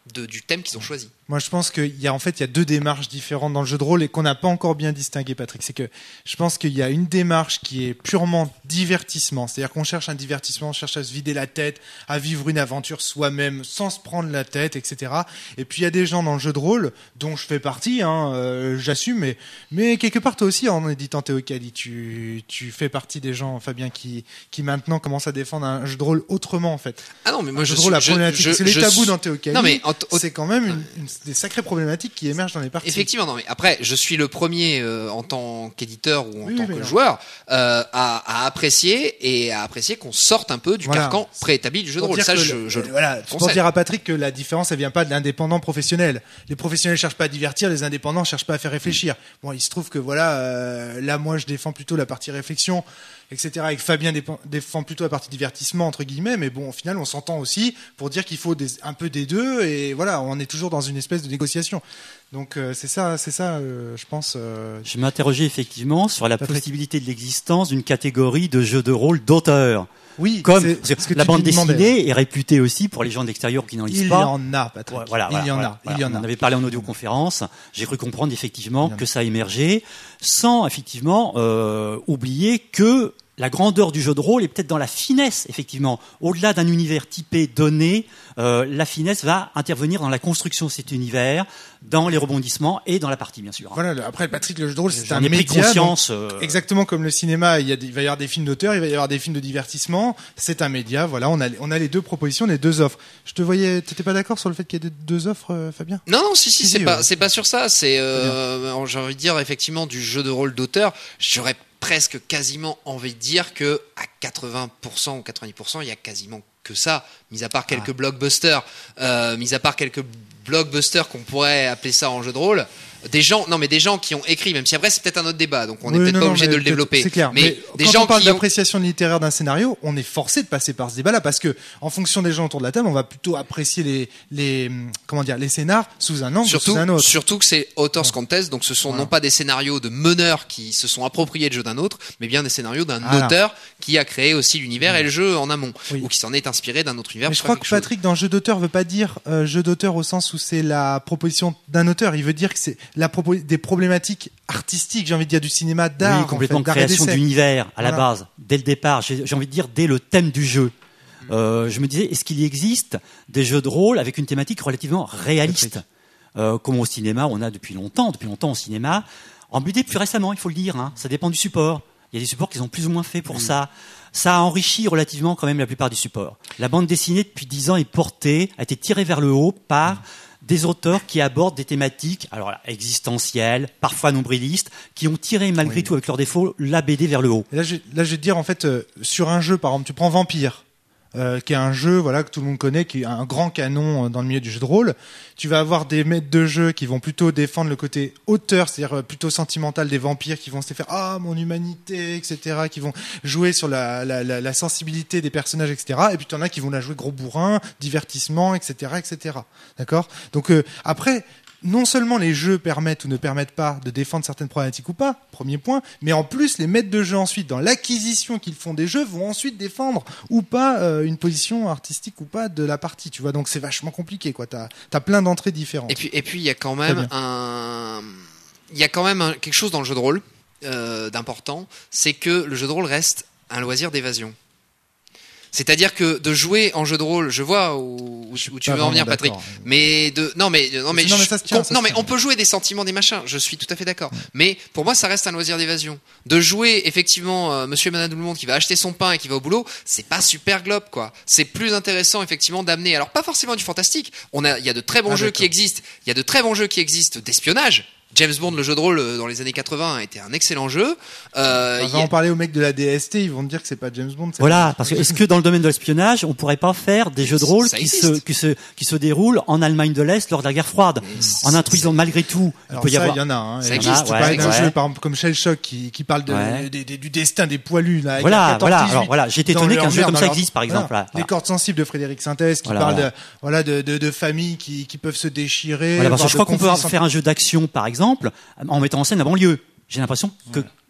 de, du thème qu'ils ont choisi. Moi, je pense qu'il y a en fait il y a deux démarches différentes dans le jeu de rôle et qu'on n'a pas encore bien distingué, Patrick. C'est que je pense qu'il y a une démarche qui est purement divertissement, c'est-à-dire qu'on cherche un divertissement, on cherche à se vider la tête, à vivre une aventure soi-même sans se prendre la tête, et cetera. Et puis il y a des gens dans le jeu de rôle dont je fais partie, hein, euh, j'assume, mais mais quelque part toi aussi en éditant Théocali, tu tu fais partie des gens, Fabien, qui qui maintenant commencent à défendre un jeu de rôle autrement en fait. Ah non, mais moi un je jeu de suis rôle la je- problématique, je- c'est les je tabous suis- dans Théocali. Non mais en- au- c'est quand même une, une- des sacrées problématiques qui émergent dans les parties. Effectivement, non mais après, je suis le premier euh, en tant qu'éditeur ou en Oui, tant oui, que mais non. joueur euh, à, à apprécier et à apprécier qu'on sorte un peu du Voilà. carcan préétabli du jeu de Pour rôle. dire Ça, que je, le- je euh, le voilà, pour concède. dire à Patrick que la différence, elle vient pas de l'indépendant professionnel. Les professionnels cherchent pas à divertir, les indépendants cherchent pas à faire réfléchir. Bon, il se trouve que voilà, euh, là, moi, je défends plutôt la partie réflexion, et cetera. Et que Fabien dépen- défend plutôt la partie divertissement entre guillemets. Mais bon, au final, on s'entend aussi pour dire qu'il faut des, un peu des deux. Et voilà, on est toujours dans une espèce de négociation. Donc euh, c'est ça, c'est ça, euh, je pense. Euh, Je m'interrogeais effectivement sur la Patrick. possibilité de l'existence d'une catégorie de jeux de rôle d'auteur. oui, Comme c'est- parce que ce que la tu bande demandais. dessinée est réputée aussi pour les gens de l'extérieur qui n'en lisent Il y pas. en a, Patrick. Ouais, voilà, il y voilà, en voilà, a, voilà. il y en On a. en avait parlé en audioconférence. J'ai cru comprendre effectivement Il y en a. que ça émergeait, sans effectivement euh, oublier que la grandeur du jeu de rôle est peut-être dans la finesse, effectivement. Au-delà d'un univers typé donné, euh, la finesse va intervenir dans la construction de cet univers, dans les rebondissements et dans la partie, bien sûr. Voilà, le- après Patrick, le jeu de rôle, c'est J'en un ai pris média. conscience. donc, euh, exactement comme le cinéma, il, y a des- il va y avoir des films d'auteur, il va y avoir des films de divertissement. C'est un média. Voilà, on a, on a les deux propositions, les deux offres. Je te voyais, t'étais pas d'accord sur le fait qu'il y ait des- deux offres, euh, Fabien? Non, non, si, si, Si, c'est si, pas, ouais. c'est pas sur ça. C'est, euh, j'ai envie de dire effectivement du jeu de rôle d'auteur. J'aurais presque quasiment envie de dire que à quatre-vingts pour cent ou quatre-vingt-dix pour cent, il y a quasiment que ça, mis à part quelques blockbusters, euh, mis à part quelques blockbusters qu'on pourrait appeler ça en jeu de rôle. Des gens, non mais des gens qui ont écrit, même si après c'est peut-être un autre débat, donc on est Oui, peut-être non, pas non, obligé mais de le peut-être- développer. C'est clair. Mais, Mais des quand gens on parle qui ont, d'appréciation littéraire d'un scénario, on est forcé de passer par ce débat-là parce que, en fonction des gens autour de la table, on va plutôt apprécier les, les, comment dire, les scénars sous un angle, surtout, sous un autre. surtout que c'est Authors Contest, donc ce sont Voilà. non pas des scénarios de meneurs qui se sont appropriés le jeu d'un autre, mais bien des scénarios d'un Voilà. auteur qui a créé aussi l'univers et le jeu en amont, Oui. ou qui s'en est inspiré d'un autre univers. Mais je pour crois faire que quelque chose. Patrick, dans jeu d'auteur, veut pas dire euh, jeu d'auteur au sens où c'est la proposition d'un auteur. Il veut dire que c'est la propo- des problématiques artistiques, j'ai envie de dire, du cinéma, d'art, oui, complètement en fait, d'art et création d'essai. d'univers à la Voilà. base, dès le départ. J'ai j'ai envie de dire dès le thème du jeu. Euh, je me disais, est-ce qu'il y existe des jeux de rôle avec une thématique relativement réaliste, euh, comme au cinéma, on a depuis longtemps, depuis longtemps au cinéma, en B D plus récemment, il faut le dire. Hein, ça dépend du support. Il y a des supports qui sont plus ou moins faits pour ça. Ça a enrichi relativement quand même la plupart des supports. La bande dessinée depuis dix ans est portée, a été tirée vers le haut par des auteurs qui abordent des thématiques, alors là, existentielles, parfois nombrilistes, qui ont tiré malgré Oui. tout avec leurs défauts la B D vers le haut. Et là, je, là, je vais te dire, en fait, euh, sur un jeu, par exemple, tu prends Vampire, euh, qui est un jeu, voilà, que tout le monde connaît, qui est un grand canon euh, dans le milieu du jeu de rôle. Tu vas avoir des maîtres de jeu qui vont plutôt défendre le côté auteur, c'est-à-dire euh, plutôt sentimental des vampires, qui vont se faire ah mon humanité, et cetera, qui vont jouer sur la, la, la, la sensibilité des personnages, et cetera. Et puis tu en as qui vont la jouer gros bourrin, divertissement, et cetera, et cetera. D'accord. Donc euh, après. Non seulement les jeux permettent ou ne permettent pas de défendre certaines problématiques ou pas, premier point, mais en plus les maîtres de jeu ensuite, dans l'acquisition qu'ils font des jeux, vont ensuite défendre ou pas euh, une position artistique ou pas de la partie, tu vois. Donc c'est vachement compliqué, quoi. T'as as plein d'entrées différentes. Et puis, et puis il y a quand Très même bien. un, il y a quand même un- quelque chose dans le jeu de rôle euh, d'important, c'est que le jeu de rôle reste un loisir d'évasion. C'est-à-dire que de jouer en jeu de rôle, je vois où, où, Je suis où tu pas veux en venir, vraiment Patrick. d'accord. Mais de non mais non mais Non, mais je- ça se tient, com- ça non se mais tient. on peut jouer des sentiments, des machins. Je suis tout à fait d'accord. Mais pour moi, ça reste un loisir d'évasion. De jouer effectivement, euh, Monsieur et Madame Tout le Monde qui va acheter son pain et qui va au boulot, c'est pas super globe quoi. C'est plus intéressant effectivement d'amener. Alors pas forcément du fantastique. On a, il y a de très bons Ah, jeux d'accord. qui existent. Il y a de très bons jeux qui existent d'espionnage. James Bond, le jeu de rôle euh, dans les années quatre-vingts, a été un excellent jeu. Euh, On il y va a- en parler aux mecs de la D S T, ils vont te dire que c'est pas James Bond. c'est Voilà, pas- parce que est-ce que dans le domaine de l'espionnage, on pourrait pas faire des jeux de rôle Ça qui existe. se, qui se qui se déroulent en Allemagne de l'Est lors de la guerre froide, en introduisant malgré tout, il Alors peut y ça, il avoir y en a. Hein. Ça Et existe, tu ouais, parlais d'un ouais. jeu, par exemple, comme Shell Shock, qui, qui parle de, Ouais. des- des- du destin des poilus. Là, avec Voilà, la quatorze voilà. dix-huit Alors voilà, j'ai été dans étonné leur qu'un jeu merde, comme dans ça leur- existe, par exemple. Voilà. Là, Les voilà. cordes sensibles de Frédéric Sintès, qui Voilà, parle voilà. de, voilà, de, de, de familles qui, qui peuvent se déchirer. Voilà, parce que voire je crois de qu'on peut conflits faire un jeu d'action, par exemple, en mettant en scène la banlieue. J'ai l'impression que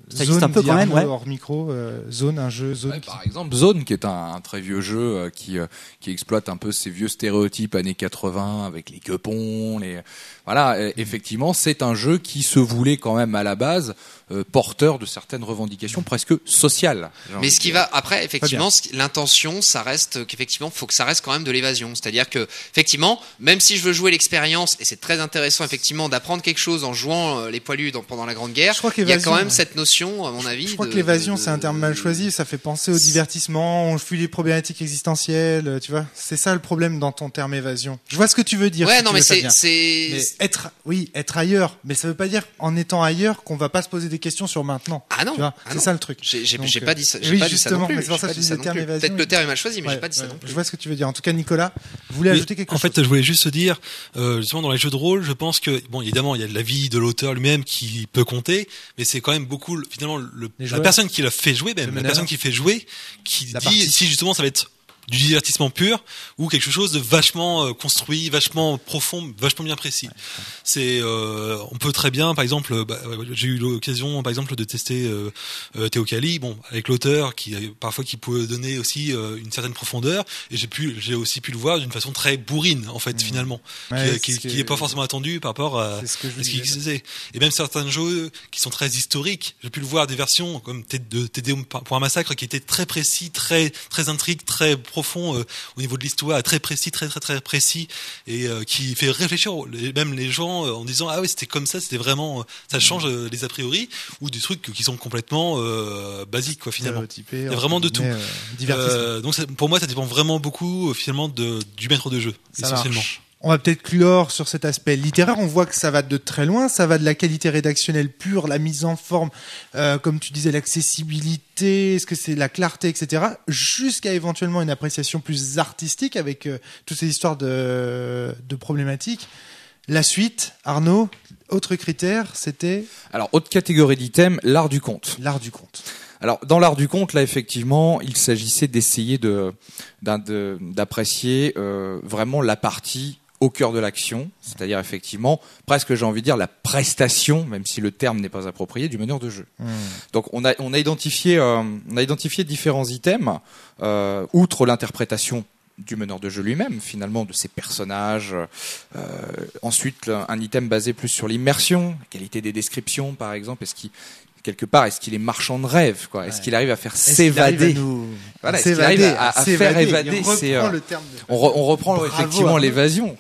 Ça existe Zone, un peu dit quand même, Arnaud ouais. hors micro, euh, Zone, un jeu, Zone. Ouais, qui- par exemple, Zone, qui est un, un très vieux jeu euh, qui euh, qui exploite un peu ces vieux stéréotypes années quatre-vingts avec les quepons, les voilà. euh, effectivement, c'est un jeu qui se voulait quand même à la base euh, porteur de certaines revendications presque sociales. j'ai Mais envie ce de qui dire. va après, effectivement, ce qui- l'intention, ça reste qu'effectivement, faut que ça reste quand même de l'évasion. C'est-à-dire que, effectivement, même si je veux jouer l'expérience, et c'est très intéressant effectivement d'apprendre quelque chose en jouant euh, les poilus dans- pendant la Grande Guerre, Je crois il y a qu'évasion, quand même ouais. cette notion, à mon avis. Je crois de- que l'évasion, de- c'est un terme mal choisi. Ça fait penser au divertissement. On fuit les problématiques existentielles. euh, Tu vois, c'est ça le problème dans ton terme évasion. Je vois ce que tu veux dire. Ouais, si non, tu mais veux, c'est, Fabien. c'est, Mais être, oui, être ailleurs. Mais ça veut pas dire en étant ailleurs qu'on va pas se poser des questions sur maintenant. ah non, Tu vois, ah c'est non. ça le truc. J'ai, j'ai, Donc, j'ai euh, pas dit ça. J'ai oui, pas dit ça non justement, plus. mais c'est pour J'ai ça pas que dit je ça dis non le terme plus. évasion. Peut-être que le terme est mal choisi, mais j'ai Ouais, pas dit ça ouais, non plus. Je vois ce que tu veux dire. En tout cas, Nicolas, vous voulez Oui, ajouter quelque en chose? fait, je voulais juste dire, euh, justement, dans les jeux de rôle, je pense que, bon, évidemment, il y a de la vie de l'auteur lui-même qui peut compter, mais c'est quand même beaucoup, le- finalement, le, Les la joueurs. personne qui l'a fait jouer, même, Le la meneur. personne qui fait jouer, qui La dit partie. si justement ça va être du divertissement pur ou quelque chose de vachement euh, construit, vachement profond, vachement bien précis. C'est, euh, on peut très bien, par exemple, euh, bah, ouais, j'ai eu l'occasion, par exemple, de tester euh, euh, Théocalie, bon, avec l'auteur qui euh, parfois qui peut donner aussi euh, une certaine profondeur, et j'ai pu, j'ai aussi pu le voir d'une façon très bourrine, en fait, finalement, Ouais, qui, qui, c'est ce qui que- est pas forcément attendu par rapport à, C'est ce que je à ce qui disais. existait. Et même certains jeux qui sont très historiques, j'ai pu le voir des versions comme T- de T D pour un massacre qui étaient très précis, très très intrigue, très profond euh, au niveau de l'histoire, très précis, très très très précis, et euh, qui fait réfléchir les- même les gens euh, en disant ah oui c'était comme ça, c'était vraiment euh, ça change euh, les a priori, ou des trucs qui sont complètement euh, basiques quoi finalement. Stéréotypé, Il y a entre vraiment de guillemets, tout. euh, divertissement. Euh, donc ça- pour moi ça dépend vraiment beaucoup euh, finalement de, du maître de jeu Ça essentiellement. marche. On va peut-être clore sur cet aspect littéraire. On voit que ça va de très loin. Ça va de la qualité rédactionnelle pure, la mise en forme, euh, comme tu disais, l'accessibilité, est-ce que c'est la clarté, et cetera, jusqu'à éventuellement une appréciation plus artistique avec euh, toutes ces histoires de, de problématiques. La suite, Arnaud, autre critère, c'était Alors, autre catégorie d'item, l'art du conte. l'art du conte. Alors, dans l'art du conte, là, effectivement, il s'agissait d'essayer de, d'un- de- d'apprécier euh, vraiment la partie au cœur de l'action, c'est-à-dire effectivement, presque j'ai envie de dire la prestation, même si le terme n'est pas approprié, du meneur de jeu. Mmh. Donc, on a, on a identifié, euh, on a identifié différents items, euh, outre l'interprétation du meneur de jeu lui-même, finalement, de ses personnages. Euh, ensuite, un item basé plus sur l'immersion, la qualité des descriptions, par exemple. Est-ce qu'il, quelque part, est-ce qu'il est marchand de rêve, quoi? Est-ce Ouais. qu'il arrive à faire Est-ce qu'il arrive s'évader? à nous- Voilà, à est-ce qu'il s'évader, arrive à- à faire s'évader. évader, Il c'est, reprend euh, le terme de- On, re- on reprend Bravo, effectivement Arnaud. l'évasion.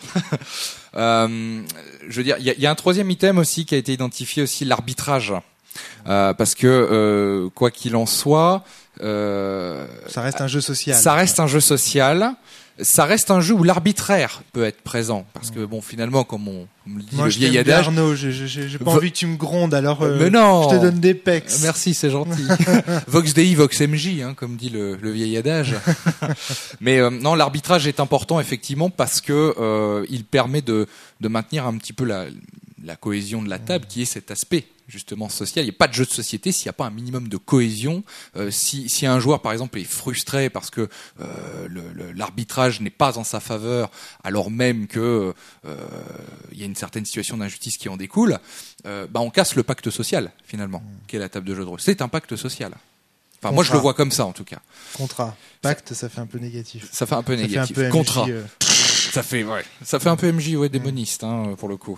euh, je veux dire, il y, a- il y a un troisième item aussi qui a été identifié aussi, l'arbitrage. Euh, parce que euh, quoi qu'il en soit, euh, Ça reste un jeu social. ça reste un jeu social. Ça reste un jeu où l'arbitraire peut être présent, parce que bon, finalement, comme on, on me le dit, Moi, le je vieil t'aime bien, adage. Arnaud. J'ai j'ai- j'ai pas Vo- envie que tu me grondes, alors euh, Mais non. je te donne des pecs. Merci, c'est gentil. Vox Dei, Vox M J, hein, comme dit le, le vieil adage. Mais euh, non, l'arbitrage est important effectivement parce que euh, il permet de, de maintenir un petit peu la, la cohésion de la table, qui est cet aspect justement social. Il n'y a pas de jeu de société s'il n'y a pas un minimum de cohésion. Euh, si, si un joueur, par exemple, est frustré parce que euh, le, le- l'arbitrage n'est pas en sa faveur, alors même que euh, il y a une certaine situation d'injustice qui en découle, euh, bah on casse le pacte social finalement, qui est la table de jeu de rôle. C'est un pacte social. Enfin, moi je Contrat. le vois comme ça en tout cas. Contrat. Pacte, ça fait un peu négatif. Ça fait un peu Ça fait un négatif. peu M J, Contrat. euh, Ça fait, ouais. Ça fait un peu M J, ouais, démoniste, hein, pour le coup.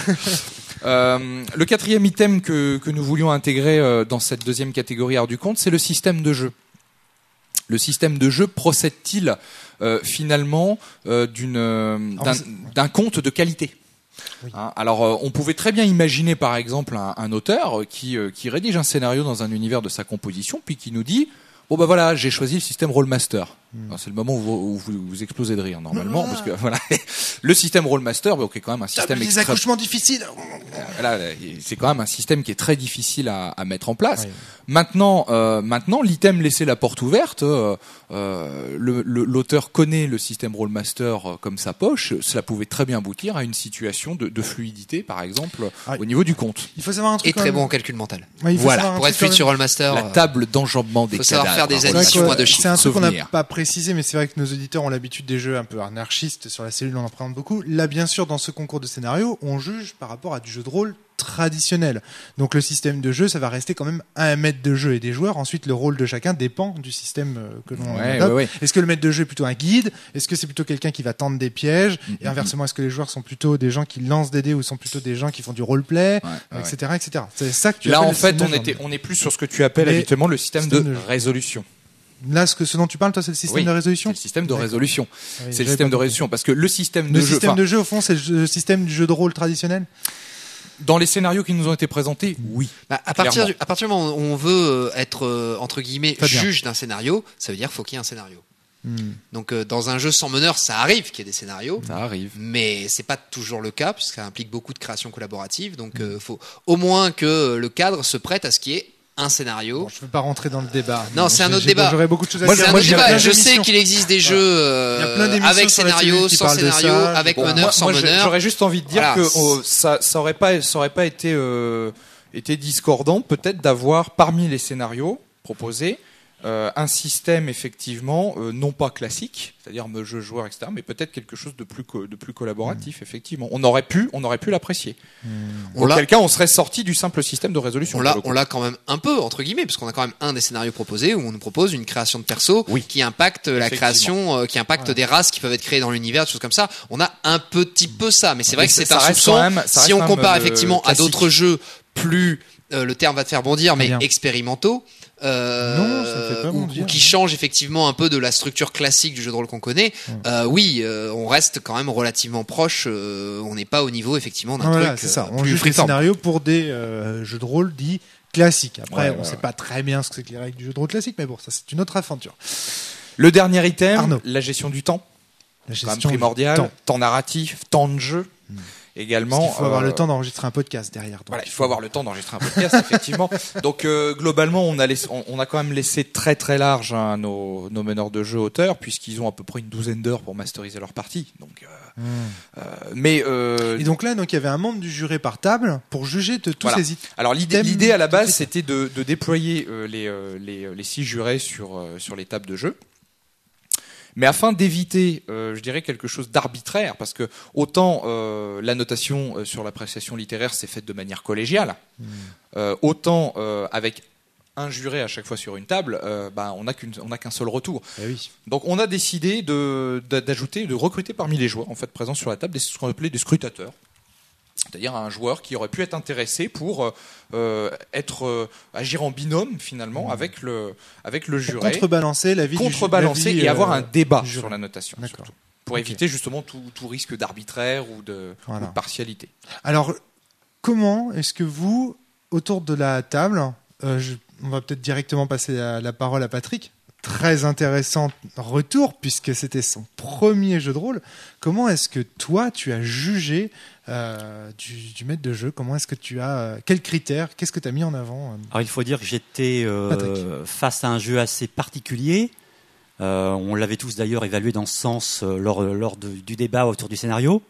euh, le quatrième item que, que nous voulions intégrer euh, dans cette deuxième catégorie art du conte, c'est le système de jeu. Le système de jeu procède-t-il euh, finalement euh, d'une, euh, d'un, d'un conte de qualité? Oui. Hein, alors, euh, on pouvait très bien imaginer, par exemple, un, un auteur qui, euh, qui rédige un scénario dans un univers de sa composition, puis qui nous dit bon ben voilà, j'ai choisi le système Rollmaster. Alors, c'est le moment où vous, où vous, vous explosez de rire normalement, parce que voilà, le système Rollmaster, bah, ok, quand même un système des extrêmement, accouchements difficiles. voilà, c'est quand même un système qui est très difficile à, à mettre en place. Oui. Maintenant, euh, maintenant, l'item laisser la porte ouverte. Euh, euh, le- le- l'auteur connaît le système Rollmaster euh, comme sa poche. Cela pouvait très bien aboutir à une situation de, de fluidité, par exemple, Ah, au niveau du compte. Il faut savoir un truc. Et quand très même. bon en calcul mental. Ouais, il faut Voilà. savoir un Pour truc être fluide quand sur même. Rollmaster, La euh, table d'enjambement des faut savoir cadavres. faire des hein, C'est vrai additions que à deux chiffres. C'est un truc qu'on n'a Souvenir. pas précisé, mais c'est vrai que nos auditeurs ont l'habitude des jeux un peu anarchistes sur la cellule, on en présente beaucoup. Là, bien sûr, dans ce concours de scénario, on juge par rapport à du jeu de rôle traditionnel. Donc le système de jeu, ça va rester quand même un maître de jeu et des joueurs. Ensuite, le rôle de chacun dépend du système euh, que l'on Ouais, adopte. ouais, ouais. Est-ce que le maître de jeu est plutôt un guide? Est-ce que c'est plutôt quelqu'un qui va tendre des pièges? Mhm. Et inversement, est-ce que les joueurs sont plutôt des gens qui lancent des dés ou sont plutôt des gens qui font du roleplay, Ouais, ouais. et cetera, et cetera. C'est ça que tu Là, appelles en le fait, système on de était, jeu. on est plus sur ce que tu appelles Mais- habituellement le système, système de, de jeu. résolution. Là, ce, que, ce dont tu parles, toi, c'est le système Oui, de C'est résolution. le système de D'accord. résolution. Oui, C'est le j'avais système pas de compris. résolution parce que le système Le de jeu, système enfin, de jeu, au fond, c'est le jeu- le système du jeu de rôle traditionnel. dans les scénarios qui nous ont été présentés, oui. Bah, à partir Clairement. du, à partir du moment où on veut euh, être euh, entre guillemets Très bien. juge d'un scénario, ça veut dire faut qu'il y ait un scénario. Hmm. Donc euh, dans un jeu sans meneur, ça arrive qu'il y ait des scénarios. Ça arrive. Mais c'est pas toujours le cas puisque ça implique beaucoup de création collaborative. Donc euh, faut au moins que le cadre se prête à ce qui est un scénario. Bon, je ne veux pas rentrer dans le débat. Non, c'est un J'ai- autre j'ai- débat. J'aurais beaucoup de choses à Moi, dire. C'est un moi, autre j'ai débat. plein Je sais d'émissions. qu'il existe des jeux euh, Il y a plein d'émissions avec sur la télé scénario, qui sans parlent de scénario, ça. avec Bon, meneur, moi, sans moi, j'ai- meneur. j'aurais juste envie de dire Voilà. que oh, ça, ça aurait pas, ça aurait pas été, euh, été discordant, peut-être d'avoir parmi les scénarios proposés euh, un système effectivement euh, non pas classique, c'est-à-dire me jeu joueur, et cetera, mais peut-être quelque chose de plus co- de plus collaboratif. Effectivement, on aurait pu, on aurait pu l'apprécier. On l'a- Auquel cas, on serait sorti du simple système de résolution. On l'a, pour le coup. on l'a quand même un peu entre guillemets, parce qu'on a quand même un des scénarios proposés où on nous propose une création de perso Oui. qui impacte la Effectivement. création, euh, qui impacte Ouais. des races qui peuvent être créées dans l'univers, des choses comme ça. On a un petit peu ça, mais c'est vrai Mais que ça- c'est ça un reste soupçon. quand même- ça Si reste on quand compare même, euh, effectivement à classique. d'autres jeux plus, euh, le terme va te faire bondir, mais bien. expérimentaux. Euh, Non, ça me fait pas ou, bondir. ou qui changent effectivement un peu de la structure classique du jeu de rôle qu'on connaît. Euh, oui, euh, on reste quand même relativement proche. euh, on n'est pas au niveau effectivement d'un Ah, truc voilà, c'est ça. euh, On plus juge les freeform. scénarios pour des euh, jeux de rôle dits classiques. Après, Ouais, on ouais, sait ouais. pas très bien ce que c'est que les règles du jeu de rôle classique, mais bon, ça c'est une autre aventure. Le dernier item, Arnaud. la gestion du temps, La quand même gestion du primordial, temps. temps. narratif, temps de jeu, également. Parce qu'il faut avoir euh, le temps d'enregistrer un podcast derrière. donc. Voilà, il faut avoir le temps d'enregistrer un podcast, effectivement. Donc euh, globalement, on a, laissé, on, on a quand même laissé très très large hein, nos, nos meneurs de jeu auteurs, puisqu'ils ont à peu près une douzaine d'heures pour masteriser leur partie. Donc, euh, Hmm. euh, mais euh, Et donc là, donc il y avait un membre du jury par table pour juger de tous Voilà. ces items. alors l'idée, thème l'idée à la de base, critères. c'était de, de déployer euh, les, euh, les, les six jurés sur, euh, sur les tables de jeu. Mais afin d'éviter, euh, je dirais, quelque chose d'arbitraire, parce que autant euh, la notation euh, sur l'appréciation littéraire s'est faite de manière collégiale, euh, autant euh, avec un juré à chaque fois sur une table, euh, bah, on n'a qu'une, on n'a qu'un seul retour. Eh oui. Donc on a décidé de, de- d'ajouter, de recruter parmi les joueurs en fait présents sur la table des, ce qu'on appelait des scrutateurs. C'est-à-dire un joueur qui aurait pu être intéressé pour euh, euh, être euh, agir en binôme finalement avec le avec le Pour juré, contrebalancer la vie du ju- contrebalancer la vie, et avoir euh, un débat du sur jury. la notation, D'accord. surtout, pour Ok. éviter justement tout, tout risque d'arbitraire ou de, Voilà. ou de partialité. Alors, comment est-ce que vous, autour de la table, euh, je- on va peut-être directement passer la, la parole à Patrick. Très intéressant retour puisque c'était son premier jeu de rôle. Comment est-ce que toi tu as jugé euh, du, du maître de jeu? Comment est-ce que tu as euh, quels critères? Qu'est-ce que tu as mis en avant? Alors il faut dire que j'étais euh, Patrick. face à un jeu assez particulier. Euh, on l'avait tous d'ailleurs évalué dans ce sens euh, lors, lors de- du débat autour du scénario,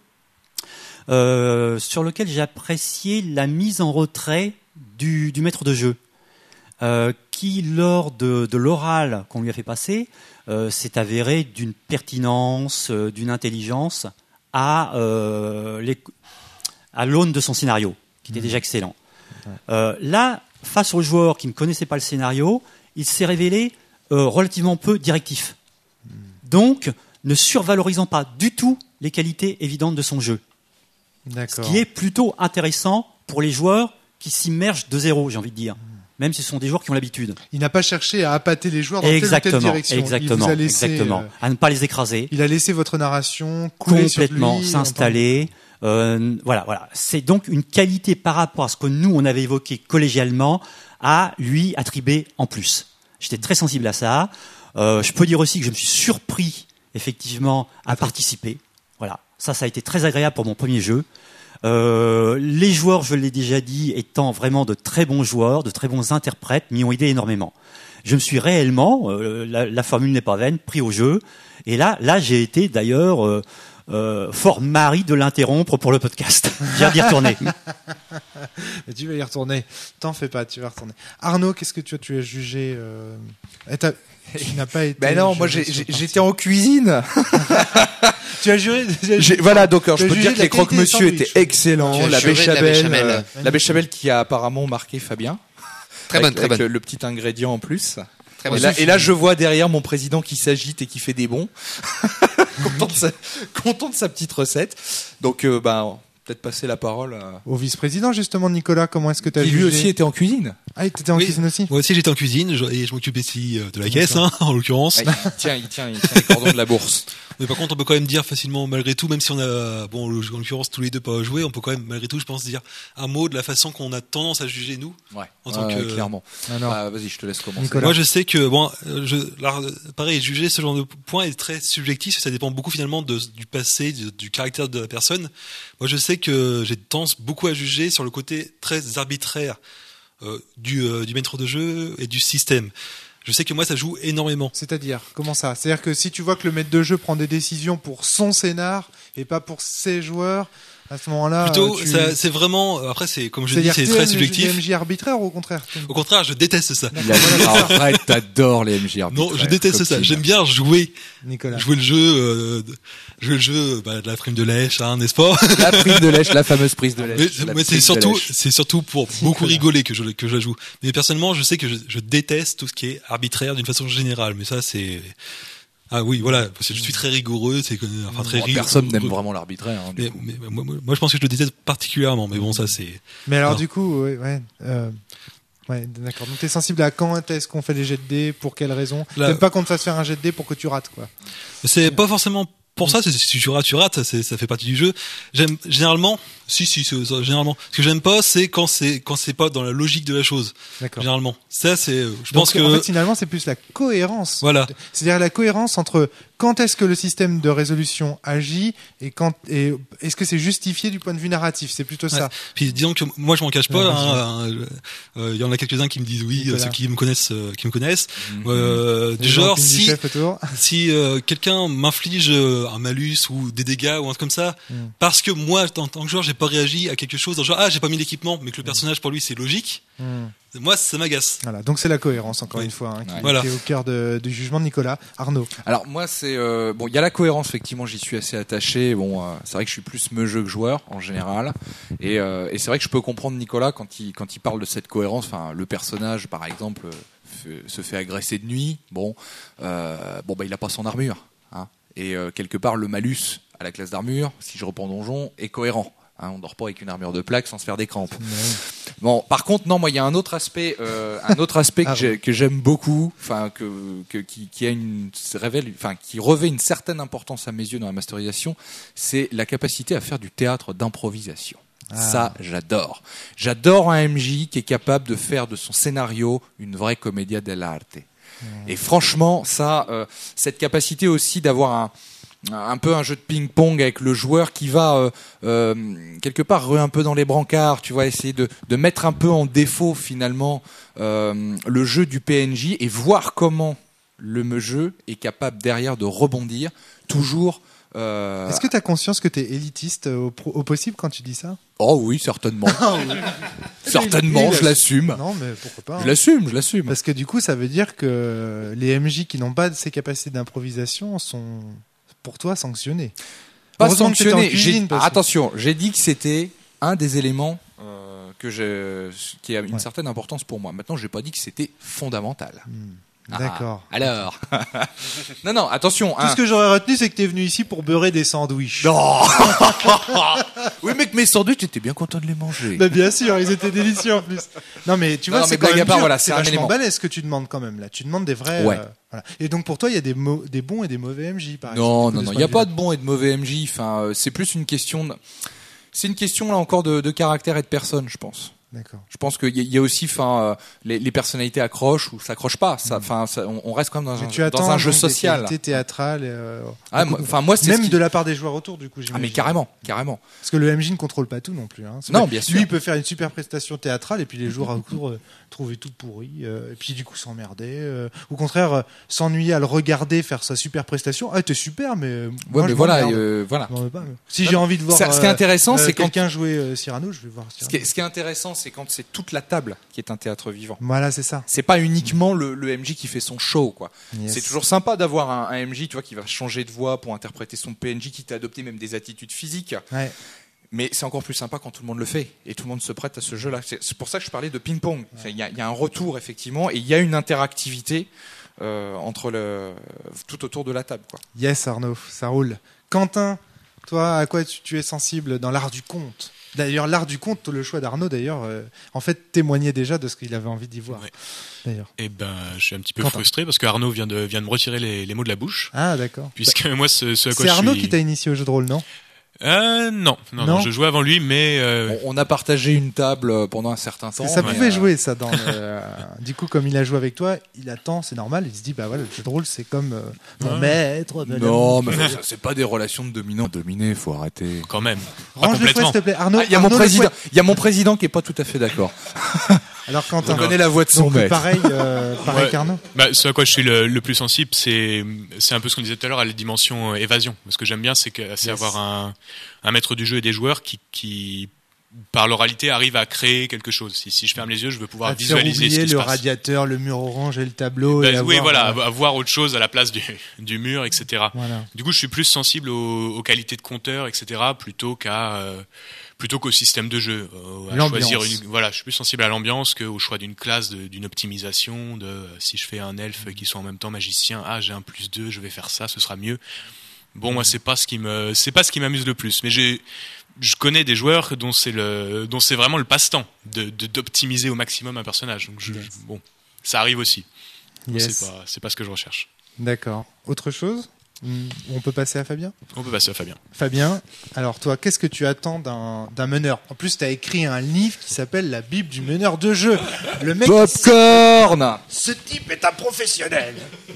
euh, sur lequel j'ai apprécié la mise en retrait du, du maître de jeu, euh, qui lors de, de l'oral qu'on lui a fait passer euh, s'est avéré d'une pertinence, euh, d'une intelligence à, euh, les- à l'aune de son scénario, qui était déjà excellent. Euh, là, face aux joueurs qui ne connaissaient pas le scénario, il s'est révélé euh, relativement peu directif. Donc, ne survalorisant pas du tout les qualités évidentes de son jeu. Ce D'accord. qui est plutôt intéressant pour les joueurs qui s'immergent de zéro, j'ai envie de dire. Même si ce sont des joueurs qui ont l'habitude. Il n'a pas cherché à appâter les joueurs dans telle ou telle Exactement, direction. exactement, il vous a laissé, exactement. euh, À ne pas les écraser. il a laissé votre narration couler Complètement sur lui, s'installer. Euh, voilà, voilà. C'est donc une qualité par rapport à ce que nous on avait évoqué collégialement à lui attribuer en plus. J'étais très sensible à ça. Euh, je peux dire aussi que je me suis surpris effectivement à participer. Voilà, ça, ça a été très agréable pour mon premier jeu. Euh, les joueurs, je l'ai déjà dit, étant vraiment de très bons joueurs, de très bons interprètes, m'y ont aidé énormément. Je me suis réellement, euh, la, la formule n'est pas vaine, pris au jeu. Et là, là, j'ai été d'ailleurs euh, euh, fort mari de l'interrompre pour le podcast. J'ai hâte d'y retourner. Mais tu vas y retourner. T'en fais pas, tu vas retourner. Arnaud, qu'est-ce que tu as, tu as jugé euh... Et t'as- Tu n'as pas été. Ben non, moi jugé j'ai- sur j'ai- le j'étais en cuisine. Tu as juré. J'ai- voilà, donc alors, Tu je as peux jugé dire de que la les croque-monsieur qualité des étaient sandwichs. excellents. Tu as La juré de la béchamel, béchamel. euh, la béchamel qui a apparemment marqué Fabien. Très avec, bonne, très avec bonne. le, le petit ingrédient en plus. Très Et bonne. là, et là, je vois derrière mon président qui s'agite et qui fait des bons, content, de sa, content de sa petite recette. Donc, euh, ben, peut-être passer la parole à... Au vice-président, justement, Nicolas, comment est-ce que tu as Qui jugé lui aussi était en cuisine. Ah, t'étais en Oui. cuisine aussi. Moi aussi j'étais en cuisine je- et je m'occupe ici euh, de la caisse, hein, en l'occurrence. Ouais, il tient, il tient, il tient les cordons de la bourse. Mais par contre, on peut quand même dire facilement, malgré tout, même si on a, bon, en l'occurrence tous les deux pas joué, on peut quand même, malgré tout, je pense, dire un mot de la façon qu'on a tendance à juger nous. Ouais, En tant Ouais, que- clairement. Alors, Ah, vas-y, je te laisse commencer. Nicolas. Moi, je sais que bon, euh, je, alors, euh, pareil, juger ce genre de point est très subjectif. Ça dépend beaucoup finalement de, du passé, du, du caractère de la personne. Moi, je sais que j'ai tendance beaucoup à juger sur le côté très arbitraire euh, du, euh, du maître de jeu et du système. Je sais que moi, ça joue énormément. C'est-à-dire, comment ça C'est-à-dire que si tu vois que le maître de jeu prend des décisions pour son scénar et pas pour ses joueurs, à ce moment-là. Plutôt, euh, tu... ça, c'est vraiment. Après, c'est comme je dis, C'est-à-dire c'est que très tu aimes les- subjectif. les M J arbitraires ou au contraire tu- Au contraire, je déteste ça. Il a- Arrête, t'adores les M J arbitraires. Non, je déteste ça. coquine. J'aime bien jouer, Nicolas. jouer le jeu, euh, de- jouer le jeu, bah, de la prime de lèche, hein, n'est-ce pas? La prise de lèche, la fameuse prise de Mais, lèche. La mais prise c'est de surtout, lèche. c'est surtout pour beaucoup rigoler que je, que je la joue. Mais personnellement, je sais que je, je déteste tout ce qui est arbitraire d'une façon générale. Mais ça, c'est, ah oui, voilà, parce que je suis très rigoureux, c'est que, enfin très Bon, rigoureux. personne n'aime vraiment l'arbitraire. Hein, du Mais, coup. mais- moi, moi, moi, je pense que je le déteste particulièrement. Mais bon, ça, c'est, Mais alors, Non. du coup, ouais, ouais, euh, ouais, d'accord. Donc, t'es sensible à quand est-ce qu'on fait les jets de dés, pour quelles raisons Là- T'aimes pas qu'on te fasse faire un jet de dés pour que tu rates, quoi. c'est pas forcément pour ça. C'est, si tu rates, tu rates. Ça, c'est, ça fait partie du jeu. J'aime, généralement, si, si, c'est- c'est- généralement. Ce que j'aime pas, c'est quand c'est, quand c'est pas dans la logique de la chose. D'accord. Généralement. Ça, c'est, je Donc, pense que, en fait, finalement, c'est plus la cohérence. voilà. C'est-à-dire la cohérence entre quand est-ce que le système de résolution agit et quand et est-ce que c'est justifié du point de vue narratif. C'est plutôt ça. Puis disons que moi je m'en cache pas. Ouais, hein, euh, euh, Il y en a quelques-uns qui me disent oui, Nicolas. euh, ceux qui me connaissent, euh, qui me connaissent. Mhm. Euh, Les du gens genre qui me disent si chef autour. si euh, quelqu'un m'inflige euh, un malus ou des dégâts ou un truc comme ça, Mm. parce que moi en tant que joueur j'ai pas réagi à quelque chose, dans le genre ah j'ai pas mis l'équipement, mais que le personnage pour lui c'est logique. Hmm. Moi ça m'agace. Voilà. Donc c'est la cohérence encore Oui. une fois hein, qui, Ouais. Voilà. qui est au cœur de- du jugement de Nicolas. Arnaud. Alors moi c'est euh, bon, il y a la cohérence effectivement, j'y suis assez attaché. Bon, euh, c'est vrai que je suis plus meugeux que joueur en général, et, euh, et c'est vrai que je peux comprendre Nicolas quand il quand il parle de cette cohérence. Enfin, le personnage par exemple euh, fait- se fait agresser de nuit. Bon, euh, bon bah il a pas son armure, hein, et euh, quelque part le malus à la classe d'armure, si je reprends Donjon, est cohérent. Hein, on dort pas avec une armure de plaque sans se faire des crampes. Bon, par contre, non, moi, il y a un autre aspect, euh, un autre aspect Ah que j'ai- que j'aime beaucoup, enfin, que, que qui, qui a une se révèle, enfin, qui revêt une certaine importance à mes yeux dans la masterisation, c'est la capacité à faire du théâtre d'improvisation. Ah. Ça, j'adore. J'adore un M J qui est capable de faire de son scénario une vraie commedia dell'arte. Et franchement, ça, euh, cette capacité aussi d'avoir un un peu un jeu de ping-pong avec le joueur qui va euh, euh, quelque part ruer un peu dans les brancards, tu vois, essayer de, de mettre un peu en défaut finalement euh, le jeu du P N J et voir comment le jeu est capable derrière de rebondir toujours. Euh... Est-ce que tu as conscience que tu es élitiste au, pro- au possible quand tu dis ça? Oh oui, certainement. Certainement, Il- il je l'assume. Non, mais pourquoi pas hein. Je l'assume, je l'assume. Parce que du coup, ça veut dire que les M J qui n'ont pas ces capacités d'improvisation sont pour toi sanctionnés. Pas Heureusement que t'étais en sanctionné. cuisine, J'ai- parce que- Attention, j'ai dit que c'était un des éléments euh, que j'ai, qui a une Ouais. certaine importance pour moi. Maintenant, j'ai pas dit que c'était fondamental. Ah, D'accord. alors. non, non, attention. Tout hein. ce que j'aurais retenu, c'est que tu es venu ici pour beurrer des sandwichs. Non. Oui, mais que mes sandwichs, j'étais bien content de les manger. Bah, bien sûr, ils étaient délicieux en plus. Non, mais tu Non, vois, non, c'est mais quand blague même à part, dur. voilà, c'est c'est un vachement élément. balèze ce que tu demandes quand même là. Tu demandes des vrais. Ouais. euh, voilà. Et donc pour toi, il y a des, mo- des bons et des mauvais M J, par exemple. Non, du coup, non, de non, ce il n'y a point pas de de bon et de mauvais M J. Enfin, euh, c'est plus une question de... C'est une question, là encore, de, de caractère et de personne, je pense. D'accord. Je pense qu'il y, y a aussi, enfin, les, les personnalités accrochent ou s'accrochent pas. Ça, enfin, ça, on, on reste quand même dans Mais un, tu attends, dans un jeu donc, social. Des qualités théâtrales. Euh, Ah, moi, enfin, moi, c'est même ce qui... de la part des joueurs autour, du coup. Ah, J'imagine. mais carrément, carrément. Parce que le M J ne contrôle pas tout non plus. Hein. C'est Non, vrai. bien sûr. Lui, il peut faire une super prestation théâtrale et puis les joueurs autour euh, trouver tout pourri. Euh, et puis du coup s'emmerder. Euh, au contraire, euh, s'ennuyer à le regarder faire sa super prestation. Ah, t'es super, mais euh, Ouais, moi, mais je voilà, m'emmerde. euh, voilà. Je m'en veux pas, mais- Si j'ai envie de voir Ça, ce qui est euh, intéressant, euh, c'est quand quelqu'un jouer euh, Cyrano, je vais voir Ce Cyrano. qui, est, ce qui est intéressant, c'est quand c'est toute la table qui est un théâtre vivant. Voilà, c'est ça. C'est pas uniquement le, le M J qui fait son show, quoi. Yes. C'est toujours sympa d'avoir un, un M J, tu vois, qui va changer de voix pour interpréter son P N J, qui t'a adopté même des attitudes physiques. Ouais. Mais c'est encore plus sympa quand tout le monde le fait et tout le monde se prête à ce jeu-là. C'est c'est pour ça que je parlais de ping-pong. Il y, a, il y a un retour effectivement et il y a une interactivité euh, entre le tout autour de la table, quoi. Yes, Arnaud, ça roule. Quentin, toi, à quoi tu, tu es sensible dans l'art du conte? D'ailleurs, l'art du conte, le choix d'Arnaud, d'ailleurs, euh, en fait, témoignait déjà de ce qu'il avait envie d'y voir. Ouais. D'ailleurs. Et ben, je suis un petit peu Quentin. frustré parce que Arnaud vient de vient de me retirer les, les mots de la bouche, Ah, d'accord. puisque moi, ce, ce à quoi C'est je Arnaud suis... qui t'a initié au jeu de rôle, non? Euh, non, non, non, Non. je jouais avant lui, mais euh, On, on a partagé une table pendant un certain temps. Parce que ça mais, pouvait euh, jouer, ça. Dans le- euh, du coup, comme il a joué avec toi, il attend, c'est normal. Il se dit, bah voilà, le jeu de rôle, c'est comme euh, mon Ouais. maître. madame. Non, mais ça, c'est pas des relations de dominant dominé, faut arrêter. quand même, pas Range le fouet, complètement. s'il te plaît. Arnaud, Ah, il y a mon Arnaud, le président, fouet. il y a mon président qui est pas tout à fait d'accord. Alors, On Quentin. connaît la voix de son Donc, maître. pareil, euh, pareil Ouais. qu'Arnaud. Bah, ce à quoi je suis le, le plus sensible, c'est c'est un peu ce qu'on disait tout à l'heure à la dimension euh, évasion. Ce que j'aime bien, c'est que c'est Yes. avoir un, un maître du jeu et des joueurs qui, qui par l'oralité arrivent à créer quelque chose. Si, si je ferme les yeux, je veux pouvoir À te faire visualiser ce oublier qui se le passe. radiateur, le mur orange et le tableau. Bah, et oui, avoir, voilà, euh, avoir autre chose à la place du, du mur, et cetera. voilà. Du coup, je suis plus sensible aux, aux qualités de compteur, et cetera, plutôt qu'à euh, plutôt qu'au système de jeu. Euh, à L'ambiance. choisir une, voilà, je suis plus sensible à l'ambiance qu'au choix d'une classe, de- d'une optimisation. De euh, si je fais un elfe qui soit en même temps magicien, ah j'ai un plus deux, je vais faire ça, ce sera mieux. Bon, moi c'est pas ce qui me, c'est pas ce qui m'amuse le plus. Mais j'ai, je connais des joueurs dont c'est le, dont c'est vraiment le passe-temps de de- d'optimiser au maximum un personnage. Donc je, Yes. je- bon, ça arrive aussi. Donc, Yes. C'est pas, c'est pas ce que je recherche. D'accord. Autre chose? Hmm, On peut passer à Fabien? On peut passer à Fabien. Fabien, alors toi, qu'est-ce que tu attends d'un d'un meneur? En plus, tu as écrit un livre qui s'appelle La Bible du meneur de jeu. Le mec, Popcorn. ce type est un professionnel.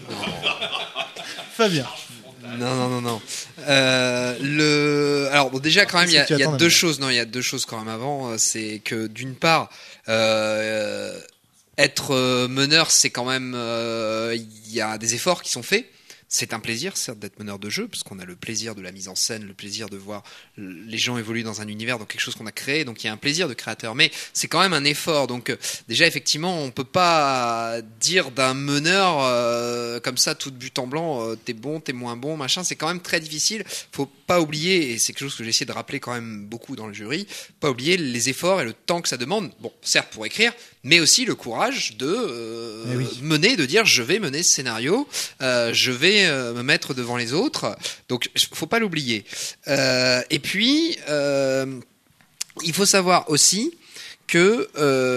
Fabien. Non, non, non, non. Euh, le... Alors, bon, déjà, quand même, il y a, Qu'est-ce que tu il y a attends deux d'un choses. Non, il y a deux choses quand même avant. euh, C'est que d'une part, euh, être euh, meneur, c'est quand même, euh, il y a des efforts qui sont faits. C'est un plaisir, certes, d'être meneur de jeu, parce qu'on a le plaisir de la mise en scène, le plaisir de voir les gens évoluer dans un univers, dans quelque chose qu'on a créé. Donc, il y a un plaisir de créateur. Mais c'est quand même un effort. Donc, euh, déjà, effectivement, on peut pas dire d'un meneur euh, comme ça, tout de but en blanc, euh, t'es bon, t'es moins bon, machin. C'est quand même très difficile. Faut pas oublier, et c'est quelque chose que j'ai essayé de rappeler quand même beaucoup dans le jury, pas oublier les efforts et le temps que ça demande. Bon, certes pour écrire, mais aussi le courage de euh, Eh oui. mener, de dire je vais mener ce scénario, euh, je vais euh, me mettre devant les autres. Donc, faut pas l'oublier. Euh, et puis, euh, il faut savoir aussi que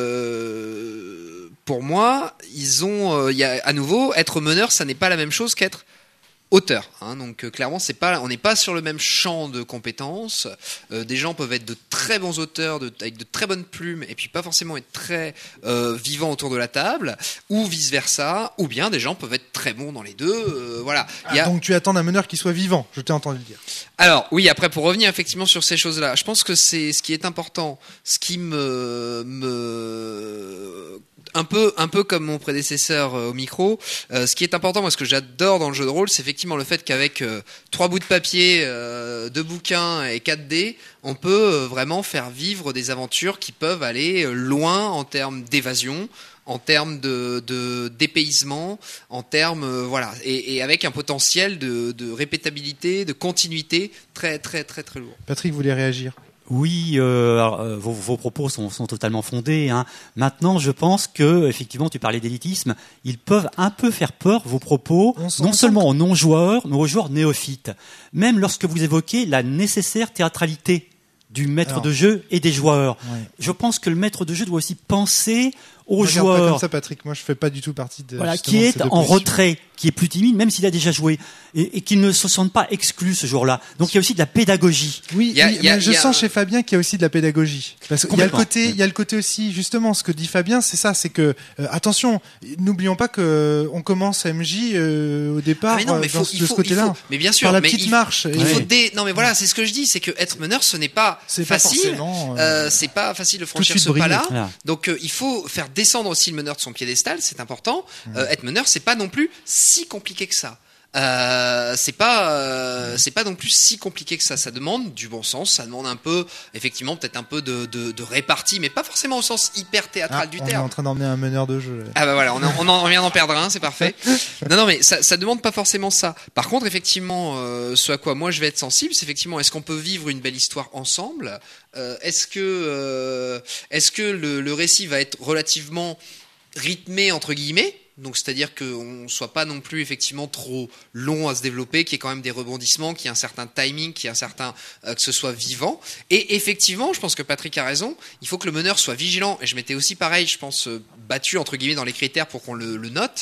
euh, pour moi, ils ont, euh, il y a à nouveau être meneur, ça n'est pas la même chose qu'être auteur. Hein. Donc euh, clairement, c'est pas, on n'est pas sur le même champ de compétences. Euh, des gens peuvent être de très bons auteurs, de, avec de très bonnes plumes, et puis pas forcément être très euh, vivants autour de la table, ou vice versa. Ou bien des gens peuvent être très bons dans les deux. Euh, voilà. Il y Ah, a... donc tu attends d'un meneur qui soit vivant, je t'ai entendu le dire. Alors oui, après pour revenir effectivement sur ces choses-là, je pense que c'est ce qui est important, ce qui me, me un peu un peu comme mon prédécesseur euh, au micro, euh, ce qui est important, moi ce que j'adore dans le jeu de rôle, c'est effectivement le fait qu'avec euh, trois bouts de papier, euh, deux bouquins et quatre dés, on peut euh, vraiment faire vivre des aventures qui peuvent aller euh, loin en termes d'évasion, en termes de, de dépaysement, en termes euh, voilà, et, et avec un potentiel de, de répétabilité, de continuité très très très très lourd. Patrick voulait réagir. Oui, euh, alors, euh, vos, vos propos sont, sont totalement fondés. Hein. Maintenant, je pense que, effectivement, tu parlais d'élitisme, ils peuvent un peu faire peur, vos propos, On s'en non sent seulement aux non-joueurs, mais aux joueurs néophytes. Même lorsque vous évoquez la nécessaire théâtralité du maître Alors, de jeu et des joueurs. Ouais. Je pense que le maître de jeu doit aussi penser aux Regarde pas joueurs. comme ça, Patrick. Moi, je fais pas du tout partie de. Voilà, justement, qui de est ces deux en positions. retrait, qui est plus timide, même s'il a déjà joué, et, et qui ne se sente pas exclu ce jour-là. Donc il y a aussi de la pédagogie. Oui, Il y a- oui, il y a- mais je il y a sens un- chez Fabien qu'il y a aussi de la pédagogie. Parce qu'il y a le Complètement. côté, il y a le côté aussi, justement, ce que dit Fabien, c'est ça, c'est que euh, attention, n'oublions pas que euh, on commence M J euh, au départ Ah, mais non, mais euh, faut, dans, il de faut, ce côté-là, il faut- mais bien sûr, par la mais petite il, marche. il Et- faut dé... non mais voilà, c'est ce que je dis, c'est que être meneur, ce n'est pas C'est pas facile. forcément. euh, Euh, c'est pas facile de franchir suite ce briller. pas-là. Voilà. Donc euh, il faut faire descendre aussi le meneur de son piédestal, c'est important. Euh, être meneur, c'est pas non plus si compliqué que ça. Euh, c'est pas euh, c'est pas non plus si compliqué que ça. Ça demande du bon sens, ça demande un peu, effectivement, peut-être un peu de, de, de répartie, mais pas forcément au sens hyper théâtral Ah, du on est terme. en train d'emmener un meneur de jeu. Ah bah voilà, on, en- on, en, on vient d'en perdre un, c'est parfait. Non, non, mais ça, ça demande pas forcément ça. Par contre, effectivement, euh, ce à quoi moi je vais être sensible, c'est effectivement, est-ce qu'on peut vivre une belle histoire ensemble euh, Est-ce que, euh, est-ce que le, le récit va être relativement rythmé entre guillemets, donc c'est-à-dire qu'on ne soit pas non plus effectivement trop long à se développer, qu'il y ait quand même des rebondissements, qu'il y ait un certain timing, qu'il y ait un certain euh, que ce soit vivant. Et effectivement, je pense que Patrick a raison. Il faut que le meneur soit vigilant. Et je m'étais aussi pareil, je pense euh, battu entre guillemets dans les critères pour qu'on le, le note.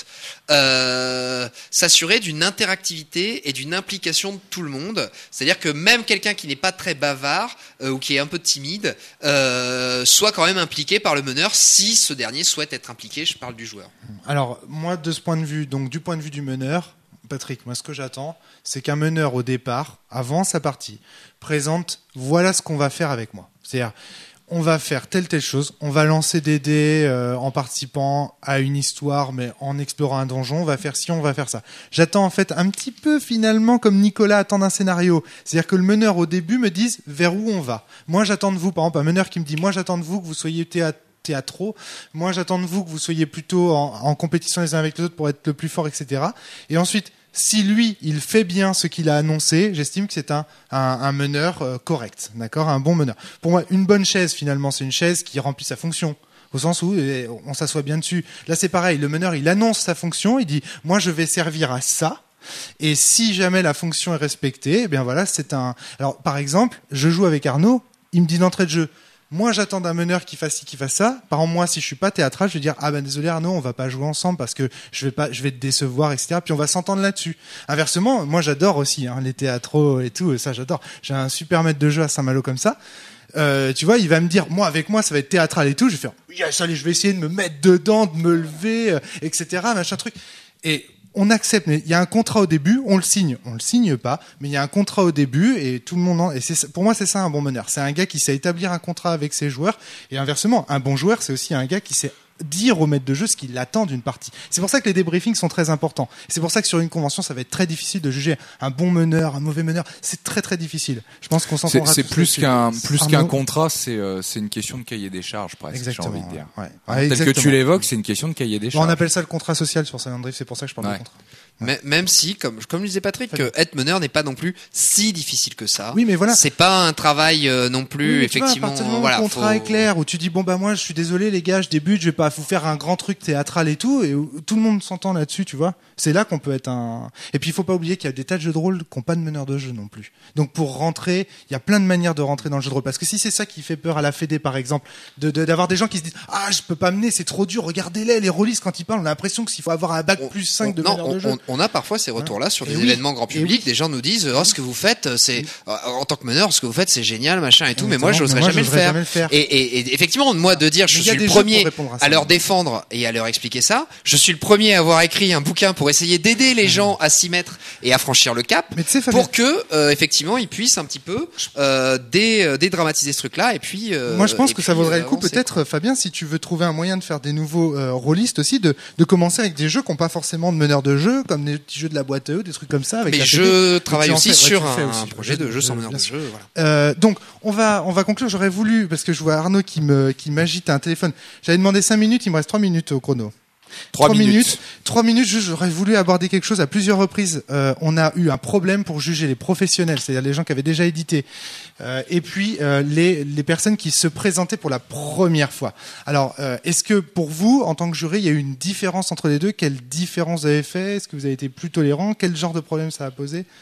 Euh, s'assurer d'une interactivité et d'une implication de tout le monde. C'est-à-dire que même quelqu'un qui n'est pas très bavard euh, ou qui est un peu timide euh, soit quand même impliqué par le meneur si ce dernier souhaite être impliqué. Je parle du joueur. Alors, moi, de ce point de vue, donc du point de vue du meneur, Patrick, moi, ce que j'attends, c'est qu'un meneur, au départ, avant sa partie, présente, voilà ce qu'on va faire avec moi. C'est-à-dire, on va faire telle, telle chose, on va lancer des dés euh, en participant à une histoire, mais en explorant un donjon, on va faire ci, on va faire ça. J'attends, en fait, un petit peu, finalement, comme Nicolas attend d'un scénario. C'est-à-dire que le meneur, au début, me dise vers où on va. Moi, j'attends de vous, par exemple, un meneur qui me dit, moi, j'attends de vous que vous soyez théâtre théâtraux. Moi, j'attends de vous que vous soyez plutôt en, en compétition les uns avec les autres pour être le plus fort, et cetera. Et ensuite, si lui, il fait bien ce qu'il a annoncé, j'estime que c'est un, un, un meneur euh, correct, d'accord, un bon meneur. Pour moi, une bonne chaise, finalement, c'est une chaise qui remplit sa fonction. Au sens où eh, on s'assoit bien dessus. Là, c'est pareil. Le meneur, il annonce sa fonction. Il dit, moi, je vais servir à ça. Et si jamais la fonction est respectée, eh bien voilà, c'est un. Alors, par exemple, je joue avec Arnaud. Il me dit d'entrée de jeu. Moi, j'attends d'un meneur qui fasse ci, qui fasse ça. Par exemple, moi, si je suis pas théâtral, je vais dire, ah ben, désolé Arnaud, on va pas jouer ensemble parce que je vais pas, je vais te décevoir, et cetera. Puis on va s'entendre là-dessus. Inversement, moi, j'adore aussi, hein, les théâtraux et tout, ça, j'adore. J'ai un super maître de jeu à Saint-Malo comme ça. Euh, tu vois, il va me dire, moi, avec moi, ça va être théâtral et tout. Je vais faire, yes, allez, je vais essayer de me mettre dedans, de me lever, euh, et cetera, machin truc. Et, on accepte, mais il y a un contrat au début, on le signe, on le signe pas, mais il y a un contrat au début et tout le monde en... et c'est pour moi c'est ça un bon meneur, c'est un gars qui sait établir un contrat avec ses joueurs et inversement, un bon joueur c'est aussi un gars qui sait dire au maître de jeu ce qu'il attend d'une partie. C'est pour ça que les débriefings sont très importants. C'est pour ça que sur une convention, ça va être très difficile de juger un bon meneur, un mauvais meneur. C'est très très difficile. Je pense qu'on C'est s'entendra. c'est tous plus là-dessus. qu'un plus Arnaud. qu'un contrat, c'est euh, c'est une question de cahier des charges presque. J'ai Exactement. envie de dire. Ouais. Ouais, Tel exactement. que tu l'évoques, c'est une question de cahier des Bon, on charges. appelle ça le contrat social sur Silent Drift. C'est pour ça que je parle Ouais. de contrat. Mais- Même si, comme, comme le disait Patrick, Très bien. que être meneur n'est pas non plus si difficile que ça. Oui, mais voilà. C'est pas un travail euh, non plus, Oui, mais tu vois, effectivement. à partir du moment voilà, où le contrat faut- est clair, où tu dis bon bah moi je suis désolé les gars, je débute, je vais pas vous faire un grand truc théâtral et tout, et où tout le monde s'entend là-dessus, tu vois. C'est là qu'on peut être un. Et puis il faut pas oublier qu'il y a des tas de jeux de rôle qui n'ont pas de meneur de jeu non plus. Donc pour rentrer, il y a plein de manières de rentrer dans le jeu de rôle. Parce que si c'est ça qui fait peur à la Fédé par exemple, de de- d'avoir des gens qui se disent ah je peux pas mener, c'est trop dur, regardez-les les rôlistes quand ils parlent, on a l'impression qu'il faut avoir un bac On- plus cinq de on, meneur non, de on, jeu. on- on a parfois ces retours-là sur Et des oui. événements grand Et public. oui. Des gens nous disent oh ce que vous faites, c'est euh, en tant que meneur, ce que vous faites, c'est génial, machin et tout. Mais moi, Exactement. j'oserais Mais moi, jamais, j'oserais le faire. jamais le faire. Et, et, et effectivement, moi, de dire je Mais il y a suis des le jeux pour premier répondre à ça. à leur défendre et à leur expliquer ça. Je suis le premier à avoir écrit un bouquin pour essayer d'aider les gens à s'y mettre et à franchir le cap. Mais tu sais, Fabien, Pour que euh, effectivement ils puissent un petit peu euh, dé, euh, dédramatiser ce truc-là et puis. euh, Moi, je pense et que ça puis, vaudrait euh, le coup, avancer. peut-être, Fabien, si tu veux trouver un moyen de faire des nouveaux euh, rôlistes aussi, de, de commencer avec des jeux qui n'ont pas forcément de meneur de jeu, comme des petits jeux de la boîte à eux, des trucs comme ça. Avec Mais la je Fédé. travaille tu en aussi fais- ouais, sur tu le fais un, aussi. un projet de jeu sans meneur de Bien sûr. jeu. Voilà. Euh, donc, on va, on va conclure. J'aurais voulu, parce que je vois Arnaud qui me, qui m'agite un téléphone. J'avais demandé cinq minutes, il me reste trois minutes au chrono. Trois minutes. Trois minutes, juste, j'aurais voulu aborder quelque chose à plusieurs reprises. Euh, on a eu un problème pour juger les professionnels, c'est-à-dire les gens qui avaient déjà édité, euh, et puis euh, les, les personnes qui se présentaient pour la première fois. Alors, euh, est-ce que pour vous, en tant que jury, il y a eu une différence entre les deux? Quelle différence vous avez fait? Est-ce que vous avez été plus tolérant? Quel genre de problème ça a posé?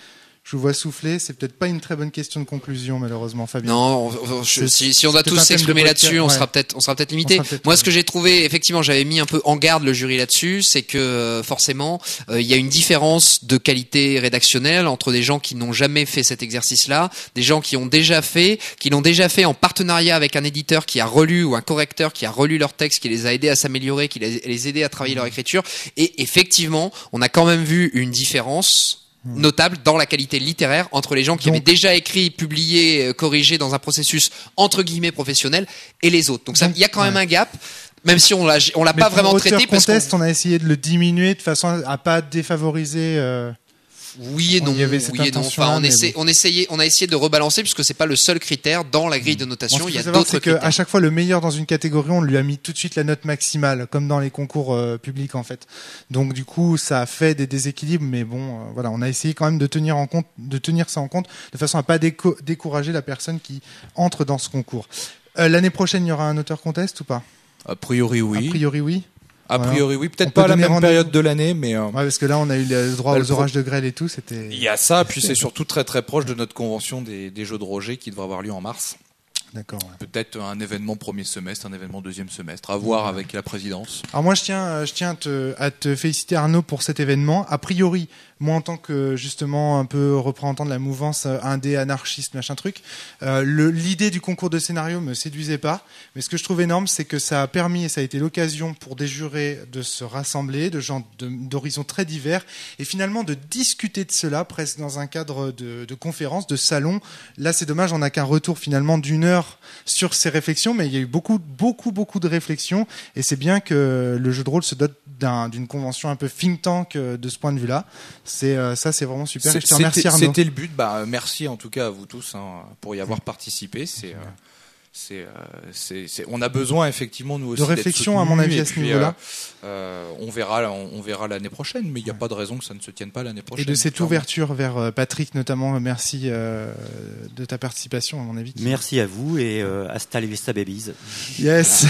Je vous vois souffler. C'est peut-être pas une très bonne question de conclusion, malheureusement, Fabien. Non, on- on- je- C'est- si, si on doit c'est tous peut-être un thème de s'exprimer podcast, là-dessus, on ouais. sera peut-être, on sera peut-être limité. On sera peut-être, Moi, ouais. ce que j'ai trouvé, effectivement, j'avais mis un peu en garde le jury là-dessus, c'est que euh, forcément, euh, il y a une différence de qualité rédactionnelle entre des gens qui n'ont jamais fait cet exercice-là, des gens qui ont déjà fait, qui l'ont déjà fait en partenariat avec un éditeur qui a relu ou un correcteur qui a relu leur texte, qui les a aidés à s'améliorer, qui les, les aidés à travailler leur écriture. Et effectivement, on a quand même vu une différence notable dans la qualité littéraire entre les gens qui Donc- avaient déjà écrit, publié, euh, corrigé dans un processus entre guillemets professionnel et les autres. Donc ça, Donc, il y a quand même ouais. un gap, même si on l'a, on l'a Mais pas pour vraiment Auteur traité parce Contest, qu'on... on a essayé de le diminuer de façon à, à pas défavoriser. Euh... Oui et non, il y avait cette oui et non. intention-là, Enfin, on mais essaie, on essayait, on a essayé de rebalancer puisque c'est pas le seul critère dans la grille de Bon, notation. ce qu'il Il y a faut savoir, d'autres c'est critères. qu'à chaque fois, le meilleur dans une catégorie, on lui a mis tout de suite la note maximale, comme dans les concours euh, publics en fait. Donc du coup, ça a fait des déséquilibres, mais bon, euh, voilà, on a essayé quand même de tenir en compte, de tenir ça en compte, de façon à pas déco- décourager la personne qui entre dans ce concours. Euh, L'année prochaine, il y aura un auteur contest ou pas? A priori, oui. A priori, oui. A priori, oui. On Peut-être peut pas à la donner même rendez-vous. période de l'année, mais euh, Ouais, parce que là, on a eu le droit Bah, aux le pro- orages de grêle et tout. C'était. il y a ça. Puis c'est surtout très très proche de notre convention des, des Jeux de Roger qui devrait avoir lieu en mars. D'accord. Ouais. Peut-être un événement premier semestre, un événement deuxième semestre. À voir avec la présidence. Alors moi je tiens, euh, je tiens à, te, à te féliciter Arnaud pour cet événement. A priori, moi en tant que justement un peu représentant de la mouvance euh, indé, anarchiste, machin truc, euh, le- l'idée du concours de scénario me séduisait pas. Mais ce que je trouve énorme, c'est que ça a permis et ça a été l'occasion pour des jurés de se rassembler, de gens de- d'horizons très divers, et finalement de discuter de cela presque dans un cadre de, de conférence, de salon. Là c'est dommage, on n'a qu'un retour finalement d'une heure sur ces réflexions, mais il y a eu beaucoup, beaucoup, beaucoup de réflexions, et c'est bien que le jeu de rôle se dote d'un- d'une convention un peu think tank euh, de ce point de vue-là. C'est euh, ça, c'est vraiment super. Et je te remercie C'était Arnaud. c'était le but. Bah, merci en tout cas à vous tous hein, pour y avoir participé. C'est, euh, c'est, euh, c'est, c'est- on a besoin effectivement nous aussi De d'être réflexion, à soutenus, mon avis, et à ce puis, niveau-là. euh, euh, on verra, on, on verra l'année prochaine, mais il n'y a pas de raison que ça ne se tienne pas l'année Et prochaine. de cette clairement. ouverture vers euh, Patrick notamment, merci euh, de ta participation à mon avis. qui- Merci à vous et euh, hasta la vista babies. Yes.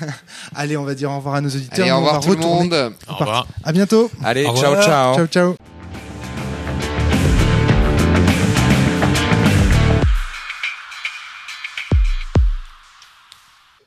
Allez, on va dire au revoir à nos auditeurs. Allez, Nous, au on va revoir tout le retourner. monde. Au revoir. À bientôt. Allez, Au ciao, revoir. ciao. Ciao, ciao.